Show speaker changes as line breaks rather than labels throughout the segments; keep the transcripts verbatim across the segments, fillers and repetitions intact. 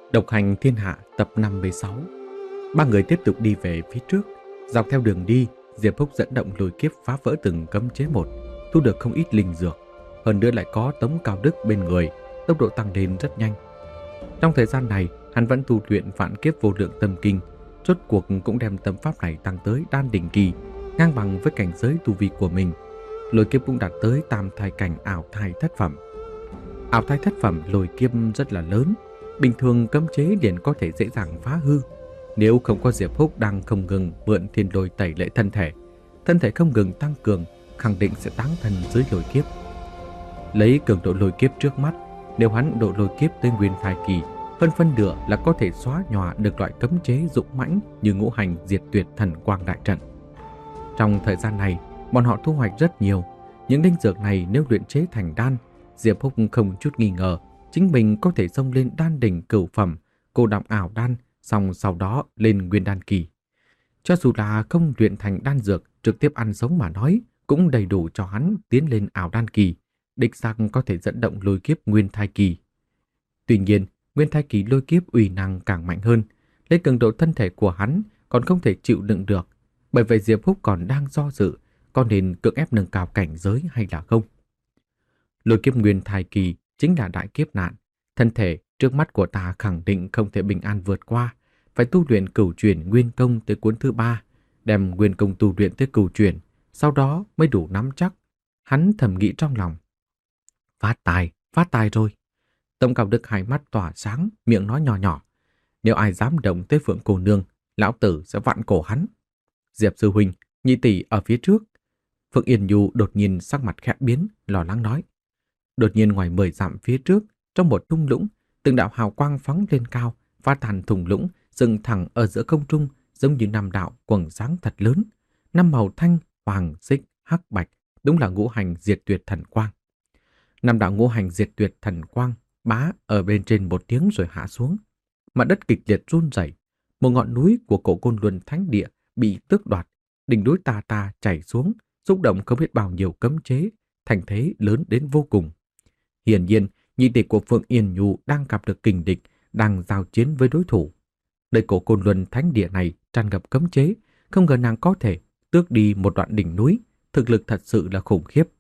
Độc hành thiên hạ tập năm mươi sáu. Ba người tiếp tục đi về phía trước. Dọc theo đường đi, Diệp Húc dẫn động lôi kiếp phá vỡ từng cấm chế một, thu được không ít linh dược. Hơn nữa lại có Tống Cao Đức bên người, tốc độ tăng lên rất nhanh. Trong thời gian này, hắn vẫn tu luyện vạn kiếp vô lượng tâm kinh, rốt cuộc cũng đem tâm pháp này tăng tới đan đỉnh kỳ, ngang bằng với cảnh giới tu vi của mình. Lôi kiếp cũng đạt tới tam thai cảnh ảo thai thất phẩm. Ảo thai thất phẩm lôi kiếp rất là lớn, bình thường cấm chế liền có thể dễ dàng phá hư. Nếu không có Diệp Húc đang không ngừng mượn thiên lôi tẩy lệ thân thể, thân thể không ngừng tăng cường, khẳng định sẽ táng thân dưới lôi kiếp. Lấy cường độ lôi kiếp trước mắt, nếu hắn độ lôi kiếp tới nguyên thai kỳ, hơn phân nửa là có thể xóa nhòa được loại cấm chế dũng mãnh như ngũ hành diệt tuyệt thần quang đại trận. Trong thời gian này, bọn họ thu hoạch rất nhiều. Những linh dược này nếu luyện chế thành đan, Diệp Húc không chút nghi ngờ chính mình có thể xông lên đan đỉnh cửu phẩm, cô đọng ảo đan, xong sau đó lên nguyên đan kỳ. Cho dù là không luyện thành đan dược, trực tiếp ăn sống mà nói, cũng đầy đủ cho hắn tiến lên ảo đan kỳ, đích xác có thể dẫn động lôi kiếp nguyên thai kỳ. Tuy nhiên, nguyên thai kỳ lôi kiếp uy năng càng mạnh hơn, lấy cường độ thân thể của hắn còn không thể chịu đựng được. Bởi vậy Diệp Húc còn đang do dự, có nên cưỡng ép nâng cao cảnh giới hay là không. Lôi kiếp nguyên thai kỳ chính là đại kiếp nạn, thân thể trước mắt của ta khẳng định không thể bình an vượt qua, phải tu luyện cửu chuyển nguyên công tới cuốn thứ ba, đem nguyên công tu luyện tới cửu chuyển, sau đó mới đủ nắm chắc. Hắn thầm nghĩ trong lòng. Phát tài, phát tài rồi. Tống Cao Đức hai mắt tỏa sáng, miệng nói nhỏ nhỏ. Nếu ai dám động tới Phượng cô nương, lão tử sẽ vặn cổ hắn. Diệp sư huynh, nhị tỷ ở phía trước. Phượng Yên Nhu đột nhiên sắc mặt khẽ biến, lo lắng nói. Đột nhiên ngoài mười dặm phía trước, trong một thung lũng, từng đạo hào quang phóng lên cao, phá tan thung lũng, dừng thẳng ở giữa không trung, giống như năm đạo quầng sáng thật lớn. Năm màu thanh, hoàng, xích, hắc, bạch, đúng là ngũ hành diệt tuyệt thần quang. Năm đạo ngũ hành diệt tuyệt thần quang bá ở bên trên một tiếng rồi hạ xuống. Mặt đất kịch liệt run rẩy, một ngọn núi của Cổ Côn Luân Thánh Địa bị tước đoạt, đỉnh núi tà tà chảy xuống, xúc động không biết bao nhiêu cấm chế, thành thế lớn đến vô cùng. Hiển nhiên, nhị tỷ của Phượng Yên Nhu đang gặp được kình địch, đang giao chiến với đối thủ. Nơi Cổ Côn Luân Thánh Địa này tràn ngập cấm chế, không ngờ nàng có thể tước đi một đoạn đỉnh núi, thực lực thật sự là khủng khiếp.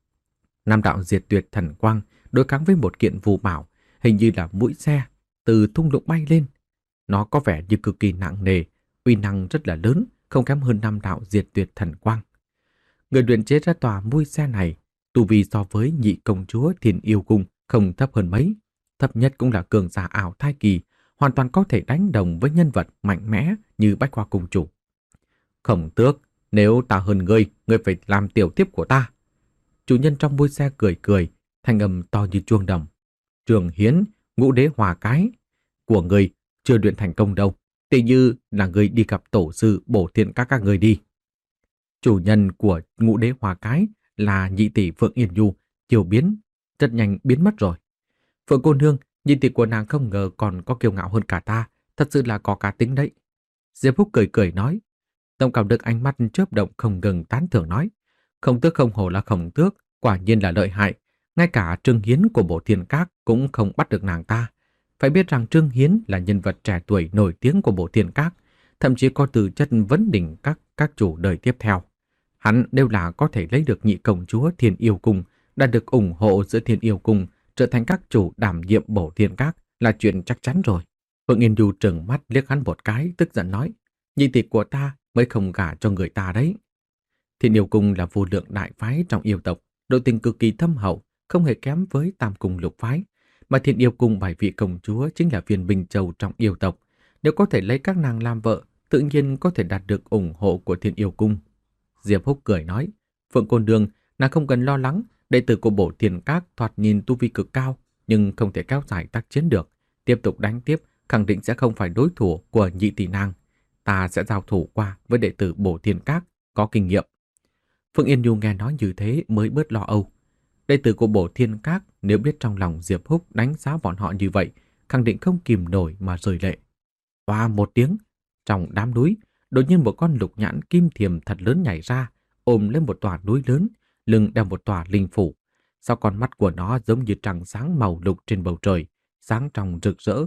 Nam đạo diệt tuyệt thần quang đối kháng với một kiện phù bảo, hình như là mũi xe từ thung lũng bay lên. Nó có vẻ như cực kỳ nặng nề, uy năng rất là lớn, không kém hơn nam đạo diệt tuyệt thần quang. Người luyện chế ra tòa mũi xe này, tu vi so với nhị công chúa Thiên Yêu Cung không thấp hơn mấy, thấp nhất cũng là cường giả ảo thai kỳ, hoàn toàn có thể đánh đồng với nhân vật mạnh mẽ như Bách Hoa Cung chủ. Khổng Tước, nếu ta hơn ngươi, ngươi phải làm tiểu tiếp của ta. Chủ nhân trong mũi xe cười cười, thanh âm to như chuông đồng. Trường Hiến, ngũ đế hòa cái của ngươi chưa luyện thành công đâu, tỷ như là ngươi đi gặp tổ sư bổ thiện các các ngươi đi. Chủ nhân của ngũ đế hòa cái là nhị tỷ Phượng Yên Nhu, chiều biến, rất nhanh biến mất rồi. Phượng cô nương, nhị tỷ của nàng không ngờ còn có kiêu ngạo hơn cả ta, thật sự là có cá tính đấy. Diệp Húc cười cười nói. Tống Cao Đức ánh mắt chớp động không ngừng tán thưởng nói. Khổng Tước không hổ là Khổng Tước, quả nhiên là lợi hại. Ngay cả Trương Hiến của Bộ Thiên Các cũng không bắt được nàng ta. Phải biết rằng Trương Hiến là nhân vật trẻ tuổi nổi tiếng của Bộ Thiên Các, thậm chí có từ chất vấn đỉnh các các chủ đời tiếp theo. Hắn đều là có thể lấy được nhị công chúa Thiên Yêu Cung, đã được ủng hộ giữa Thiên Yêu Cung, trở thành các chủ đảm nhiệm Bộ Thiên Các là chuyện chắc chắn rồi. Phượng Yên Du trừng mắt liếc hắn một cái, tức giận nói, nhị tỷ của ta mới không gả cho người ta đấy. Thiên Yêu Cung là vô lượng đại phái trong yêu tộc, độ tình cực kỳ thâm hậu, không hề kém với Tam Cung lục phái, mà Thiên Yêu Cung bảy vị công chúa chính là viên bình châu trong yêu tộc. Nếu có thể lấy các nàng làm vợ, tự nhiên có thể đạt được ủng hộ của Thiên Yêu Cung. Diệp Húc cười nói, Phượng cô nương, nàng không cần lo lắng, đệ tử của Bổ Thiên Các thoạt nhìn tu vi cực cao, nhưng không thể kéo dài tác chiến được. Tiếp tục đánh tiếp, khẳng định sẽ không phải đối thủ của nhị tỷ nàng. Ta sẽ giao thủ qua với đệ tử Bổ Thiên Các, có kinh nghiệm. Phượng Yên Nhu nghe nói như thế mới bớt lo âu. Đệ tử của Bổ Thiên Các nếu biết trong lòng Diệp Húc đánh giá bọn họ như vậy, khẳng định không kìm nổi mà rơi lệ. Qua một tiếng, trong đám núi, đột nhiên một con lục nhãn kim thiềm thật lớn nhảy ra, ôm lên một tòa núi lớn, lưng đeo một tòa linh phủ. Sau con mắt của nó giống như trăng sáng màu lục trên bầu trời, sáng trong rực rỡ.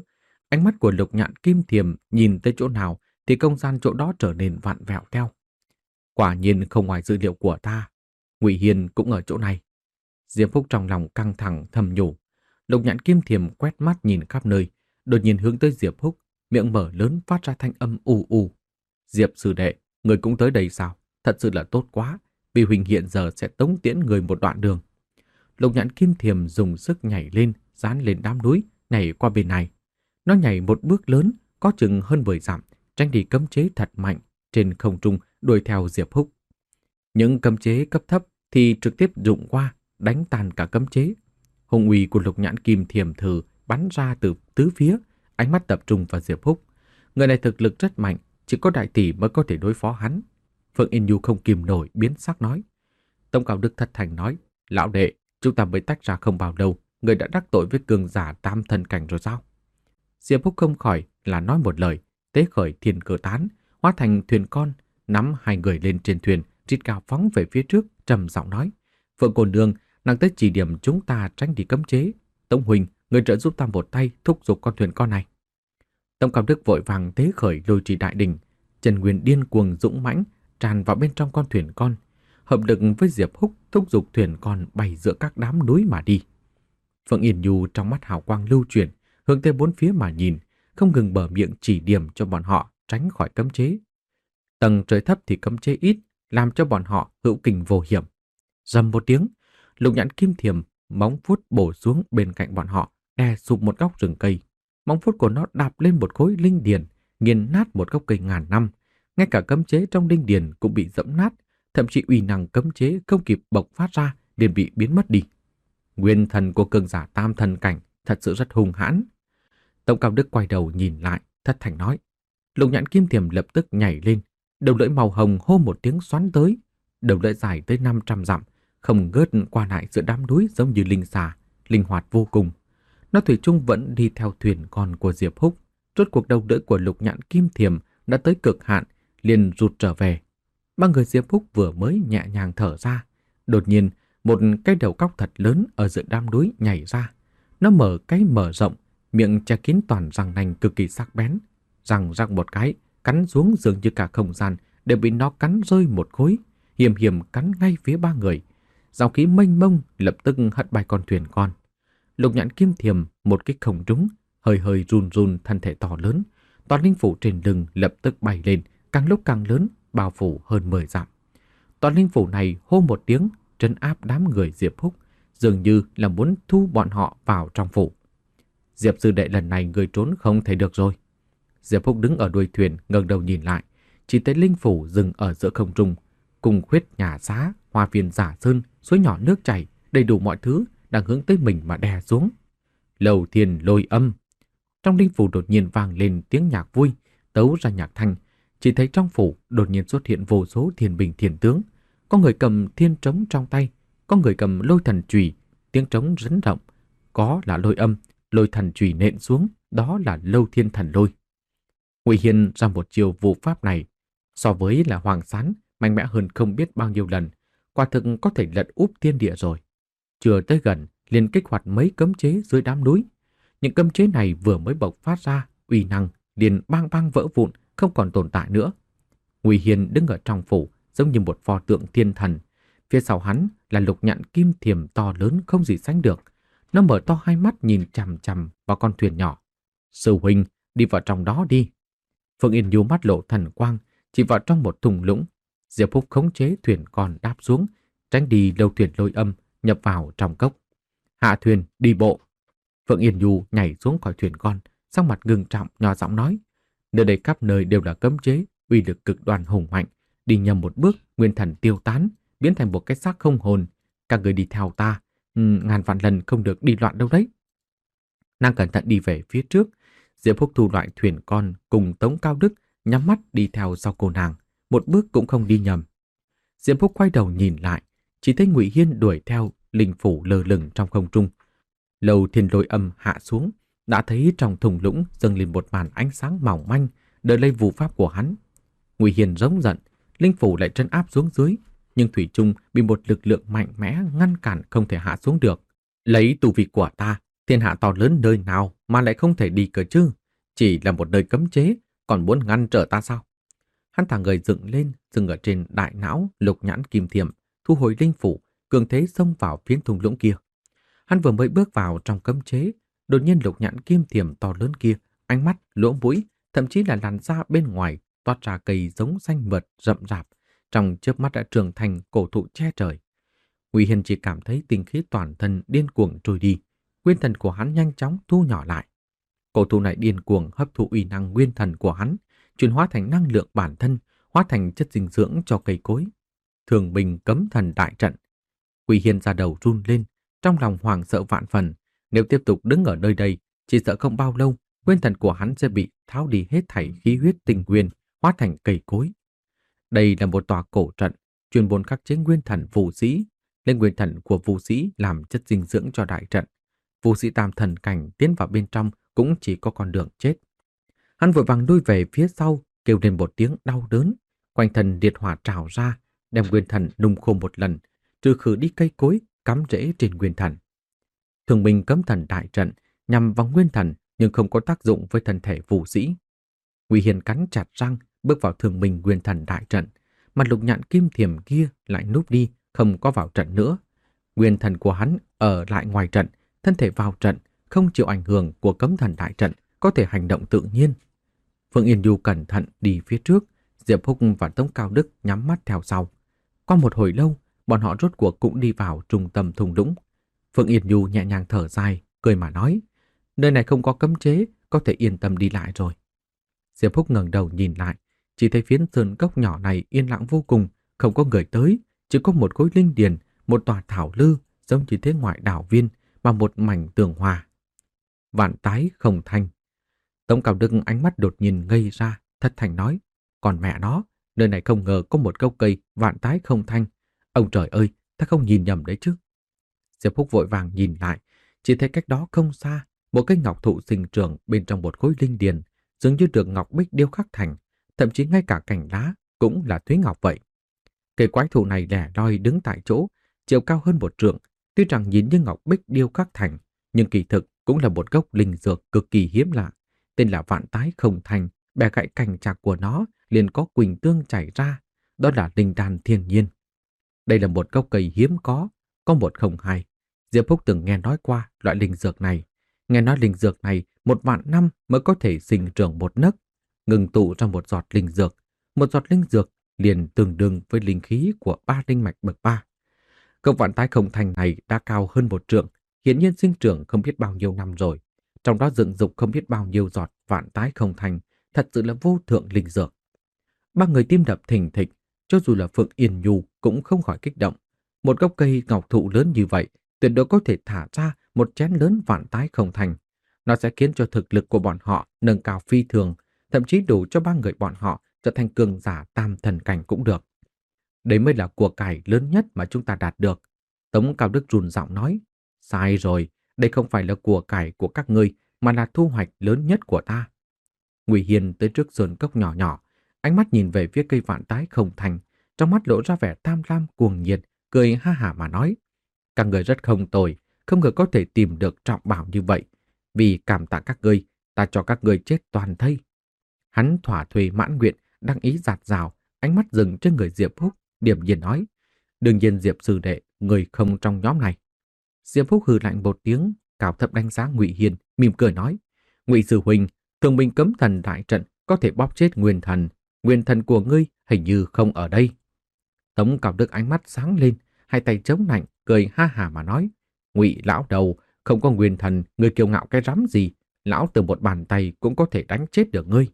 Ánh mắt của Lục Nhạn Kim Thiềm nhìn tới chỗ nào thì không gian chỗ đó trở nên vặn vẹo theo. Quả nhiên không ngoài dữ liệu của ta, Ngụy Hiên cũng ở chỗ này. Diệp Phúc trong lòng căng thẳng thầm nhủ. Lục Nhạn Kim Thiềm quét mắt nhìn khắp nơi, đột nhiên hướng tới Diệp Phúc, miệng mở lớn phát ra thanh âm u u. Diệp sư đệ, người cũng tới đây sao? Thật sự là tốt quá, vì huynh hiện giờ sẽ tống tiễn người một đoạn đường. Lục Nhạn Kim Thiềm dùng sức nhảy lên, dán lên đám núi, nhảy qua bên này. Nó nhảy một bước lớn, có chừng hơn mười dặm, tránh đi cấm chế thật mạnh, trên không trung đuổi theo Diệp Húc. Những cấm chế cấp thấp thì trực tiếp dụng qua, đánh tan cả cấm chế. Hung uy của Lục Nhãn Kim Thiềm thử bắn ra từ tứ phía, ánh mắt tập trung vào Diệp Húc. Người này thực lực rất mạnh, chỉ có đại tỷ mới có thể đối phó hắn. Phượng Yên Nhu không kìm nổi biến sắc nói. Tông Cao Đức thất thành nói, lão đệ, chúng ta mới tách ra không bao lâu, người đã đắc tội với cường giả tam thần cảnh rồi sao? Diệp Húc không khỏi là nói một lời, tế khởi thiên cơ tán, hóa thành thuyền con, nắm hai người lên trên thuyền, rít cao phóng về phía trước, trầm giọng nói: Phượng cô nương, nàng tới chỉ điểm chúng ta tránh đi cấm chế. Tống huynh, người trợ giúp ta một tay thúc giục con thuyền con này. Tông Cao Đức vội vàng tế khởi lôi trì đại đình, Trần Nguyên điên cuồng dũng mãnh tràn vào bên trong con thuyền con, hợp lực với Diệp Húc thúc giục thuyền con bay giữa các đám núi mà đi. Phượng Yên Nhu trong mắt hào quang lưu chuyển, hướng tới bốn phía mà nhìn, không ngừng bở miệng chỉ điểm cho bọn họ tránh khỏi cấm chế. Tầng trời thấp thì cấm chế ít, làm cho bọn họ hữu kình vô hiểm. Rầm một tiếng, Lục Nhãn Kim Thiềm móng vuốt bổ xuống bên cạnh bọn họ, đè sụp một góc rừng cây. Móng vuốt của nó đạp lên một khối linh điền, nghiền nát một gốc cây ngàn năm. Ngay cả cấm chế trong linh điền cũng bị dẫm nát, thậm chí uy năng cấm chế không kịp bộc phát ra liền bị biến mất đi. Nguyên thần của cường giả tam thần cảnh thật sự rất hung hãn. Tông Cao Đức quay đầu nhìn lại, thất thành nói. Lục Nhãn Kim Thiềm lập tức nhảy lên, đầu lưỡi màu hồng hô một tiếng xoắn tới, đầu lưỡi dài tới năm trăm dặm, không ngớt qua lại giữa đám núi giống như linh xà, linh hoạt vô cùng. Nó thủy chung vẫn đi theo thuyền con của Diệp Húc. Rốt cuộc đầu lưỡi của Lục Nhãn Kim Thiềm đã tới cực hạn, liền rụt trở về. Ba người Diệp Húc vừa mới nhẹ nhàng thở ra, đột nhiên một cái đầu cóc thật lớn ở giữa đám núi nhảy ra. Nó mở cái mở rộng, miệng che kín toàn răng nanh cực kỳ sắc bén, răng răng một cái, cắn xuống dường như cả không gian đều bị nó cắn rơi một khối, hiểm hiểm cắn ngay phía ba người. Dòng khí mênh mông lập tức hất bay con thuyền con. Lục Nhãn Kim Thiềm một kích không trúng, hơi hơi run run thân thể to lớn, toàn linh phủ trên lưng lập tức bay lên, càng lúc càng lớn, bao phủ hơn mười dặm. Toàn linh phủ này hô một tiếng, trấn áp đám người Diệp Húc, dường như là muốn thu bọn họ vào trong phủ. Diệp sư đệ, lần này người trốn không thể được rồi. Diệp Húc đứng ở đuôi thuyền, ngẩng đầu nhìn lại, chỉ thấy linh phủ dừng ở giữa không trung, cùng khuyết nhà xá, hoa viên giả sơn, suối nhỏ nước chảy, đầy đủ mọi thứ đang hướng tới mình mà đè xuống. Lầu thiên lôi âm. Trong linh phủ đột nhiên vang lên tiếng nhạc vui, tấu ra nhạc thanh. Chỉ thấy trong phủ đột nhiên xuất hiện vô số thiên binh thiên tướng, có người cầm thiên trống trong tay, có người cầm lôi thần chùy, tiếng trống rấn động, có là lôi âm, lôi thần chùy nện xuống, đó là Lâu Thiên Thần Lôi. Ngụy Hiên ra một chiều vụ pháp này, so với là Hoàng Sán mạnh mẽ hơn không biết bao nhiêu lần, quả thực có thể lật úp thiên địa rồi. Chưa tới gần, liền kích hoạt mấy cấm chế dưới đám núi. Những cấm chế này vừa mới bộc phát ra, uy năng liền bang bang vỡ vụn, không còn tồn tại nữa. Ngụy Hiên đứng ở trong phủ, giống như một pho tượng thiên thần. Phía sau hắn là Lục Nhãn Kim Thiềm to lớn không gì sánh được. Nó mở to hai mắt nhìn chằm chằm vào con thuyền nhỏ. Sư huynh, đi vào trong đó đi. Phượng Yên Nhu mắt lộ thần quang, chỉ vào trong một thùng lũng. Diệp Húc khống chế thuyền con đáp xuống, tránh đi Lâu thuyền lôi âm, nhập vào trong cốc. Hạ thuyền, đi bộ. Phượng Yên Nhu nhảy xuống khỏi thuyền con, sắc mặt ngưng trọng, nhỏ giọng nói. Nơi đây khắp nơi đều là cấm chế, uy lực cực đoan hùng mạnh. Đi nhầm một bước, nguyên thần tiêu tán, biến thành một cái xác không hồn. Các người đi theo ta, ừ, ngàn vạn lần không được đi loạn đâu đấy. Nàng cẩn thận đi về phía trước. Diệp Húc thu loại thuyền con cùng Tống Cao Đức, nhắm mắt đi theo sau cô nàng, một bước cũng không đi nhầm. Diệp Húc quay đầu nhìn lại, chỉ thấy Ngụy Hiên đuổi theo, linh phủ lơ lửng trong không trung. Lâu thiên lôi âm hạ xuống, đã thấy trong thùng lũng dâng lên một màn ánh sáng mỏng manh, đợi lấy vụ pháp của hắn. Ngụy Hiên giống giận, linh phủ lại trấn áp xuống dưới, nhưng thủy chung bị một lực lượng mạnh mẽ ngăn cản không thể hạ xuống được. Lấy tu vi của ta, thiên hạ to lớn nơi nào mà lại không thể đi cơ chứ? Chỉ là một nơi cấm chế, còn muốn ngăn trở ta sao? Hắn thả người dựng lên, dừng ở trên đại não lục nhãn kim thiềm, thu hồi linh phủ, cường thế xông vào phiến thung lũng kia. Hắn vừa mới bước vào trong cấm chế, đột nhiên lục nhãn kim thiềm to lớn kia, ánh mắt, lỗ mũi, thậm chí là làn da bên ngoài toát ra cây giống xanh mượt rậm rạp, trong chớp mắt đã trưởng thành cổ thụ che trời. Ngụy Hiên chỉ cảm thấy tinh khí toàn thân điên cuồng trôi đi, nguyên thần của hắn nhanh chóng thu nhỏ lại. Cổ thụ này điên cuồng hấp thụ uy năng nguyên thần của hắn, chuyển hóa thành năng lượng bản thân, hóa thành chất dinh dưỡng cho cây cối. Thường bình cấm thần đại trận. Ngụy Hiên ra đầu run lên, trong lòng hoảng sợ vạn phần. Nếu tiếp tục đứng ở nơi đây, chỉ sợ không bao lâu, nguyên thần của hắn sẽ bị tháo đi hết thảy khí huyết tinh nguyên, hóa thành cây cối. Đây là một tòa cổ trận, chuyên môn khắc chế nguyên thần phù sĩ, lấy nguyên thần của phù sĩ làm chất dinh dưỡng cho đại trận. Phù sĩ tam thần cảnh tiến vào bên trong cũng chỉ có con đường chết. Hắn vội vàng lui về phía sau, kêu lên một tiếng đau đớn, quanh thân liệt hỏa trào ra, đem nguyên thần nung khô một lần, trừ khử đi cây cối cắm rễ trên nguyên thần. Thường bình cấm thần đại trận nhằm vào nguyên thần nhưng không có tác dụng với thân thể phù sĩ. Ngụy Hiên cắn chặt răng, bước vào thường bình nguyên thần đại trận, mà lục nhạn kim thiềm kia lại núp đi, không có vào trận nữa. Nguyên thần của hắn ở lại ngoài trận, thân thể vào trận, không chịu ảnh hưởng của cấm thần đại trận, có thể hành động tự nhiên. Phương Yên Du cẩn thận đi phía trước, Diệp Húc và Tống Cao Đức nhắm mắt theo sau. Qua một hồi lâu, bọn họ rốt cuộc cũng đi vào trung tâm thung lũng. Phương Yên Du nhẹ nhàng thở dài, cười mà nói, nơi này không có cấm chế, có thể yên tâm đi lại rồi. Diệp Húc ngẩng đầu nhìn lại, chỉ thấy phiến sơn cốc nhỏ này yên lặng vô cùng, không có người tới, chỉ có một khối linh điền, một tòa thảo lư, giống như thế ngoại đảo viên, và một mảnh tường hòa. Vạn tái không thanh. Tống Cao Đức ánh mắt đột nhiên ngây ra, thất thành nói, còn mẹ nó, nơi này không ngờ có một gốc cây vạn tái không thanh. Ông trời ơi, ta không nhìn nhầm đấy chứ. Diệp Húc vội vàng nhìn lại, chỉ thấy cách đó không xa, một cây ngọc thụ sinh trưởng bên trong một khối linh điền, dường như được ngọc bích điêu khắc thành, thậm chí ngay cả cành lá cũng là thúy ngọc vậy. Cây quái thụ này lẻ loi đứng tại chỗ, chiều cao hơn một trượng, tuy rằng nhìn như ngọc bích điêu khắc thành, nhưng kỳ thực cũng là một gốc linh dược cực kỳ hiếm lạ, tên là vạn tái không thành. Bẻ gãy cành chạc của nó liền có quỳnh tương chảy ra, đó là linh đan thiên nhiên. Đây là một gốc cây hiếm có, có một không hai. Diệp Húc từng nghe nói qua loại linh dược này, nghe nói linh dược này một vạn năm mới có thể sinh trưởng một nấc, ngừng tụ trong một giọt linh dược. Một giọt linh dược liền tương đương với linh khí của ba linh mạch bậc ba. Gốc vạn tái không thành này đã cao hơn một trượng, hiển nhiên sinh trưởng không biết bao nhiêu năm rồi. Trong đó dựng dục không biết bao nhiêu giọt vạn tái không thành, thật sự là vô thượng linh dược. Ba người tim đập thình thịch, cho dù là Phượng Yên Nhu cũng không khỏi kích động. Một gốc cây ngọc thụ lớn như vậy, tuyệt đối có thể thả ra một chén lớn vạn tái không thành. Nó sẽ khiến cho thực lực của bọn họ nâng cao phi thường, thậm chí đủ cho ba người bọn họ trở thành cường giả tam thần cảnh cũng được. Đấy mới là của cải lớn nhất mà chúng ta đạt được. Tống Cao Đức run giọng nói, sai rồi, đây không phải là của cải của các ngươi, mà là thu hoạch lớn nhất của ta. Ngụy Hiên tới trước sơn cốc nhỏ nhỏ, ánh mắt nhìn về phía cây vạn tái không thành, trong mắt lộ ra vẻ tham lam cuồng nhiệt, cười ha hả mà nói, các người rất không tồi, không ngờ có thể tìm được trọng bảo như vậy. Vì cảm tạ các ngươi, ta cho các ngươi chết toàn thây. Hắn thỏa thuê mãn nguyện, đăng ý giạt rào, ánh mắt dừng trên người Diệp Húc, điềm nhiên nói, đương nhiên Diệp sư đệ, người không trong nhóm này. Diệp Húc hừ lạnh một tiếng, cao thấp đánh giá Ngụy Hiên, mỉm cười nói, Ngụy sư huynh, thường bình cấm thần đại trận có thể bóp chết nguyên thần, nguyên thần của ngươi hình như không ở đây. Tống Cao Đức ánh mắt sáng lên, hai tay chống nạnh, cười ha hả mà nói, Ngụy lão đầu, không có nguyên thần, ngươi kiêu ngạo cái rắm gì, lão từ một bàn tay cũng có thể đánh chết được ngươi.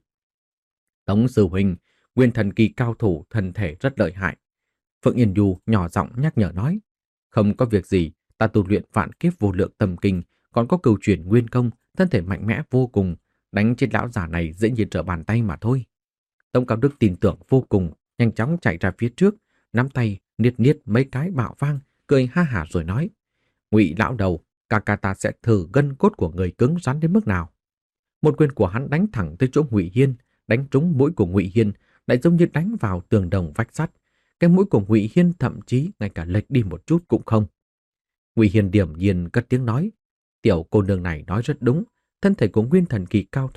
Tống sư huynh, nguyên thần kỳ cao thủ, thân thể rất lợi hại. Phượng Yên Du nhỏ giọng nhắc nhở nói, không có việc gì, ta tu luyện vạn kiếp vô lượng tâm kinh, còn có cửu chuyển nguyên công, thân thể mạnh mẽ vô cùng, đánh chết lão giả này dễ như trở bàn tay mà thôi. Tống Cao Đức tin tưởng vô cùng, nhanh chóng chạy ra phía trước, nắm tay niết niết mấy cái bạo vang, cười ha hả rồi nói, Ngụy lão đầu, ca ca ta sẽ thử gân cốt của người cứng rắn đến mức nào. Một quyền của hắn đánh thẳng tới chỗ Ngụy Hiên, đánh trúng mũi của Ngụy Hiên, lại giống như đánh vào tường đồng vách sắt. Cái mũi của Ngụy Hiên thậm chí ngay cả lệch đi một chút cũng không. Ngụy Hiên điềm nhiên cất tiếng nói, tiểu cô nương này nói rất đúng, thân thể của nguyên thần kỳ cao thủ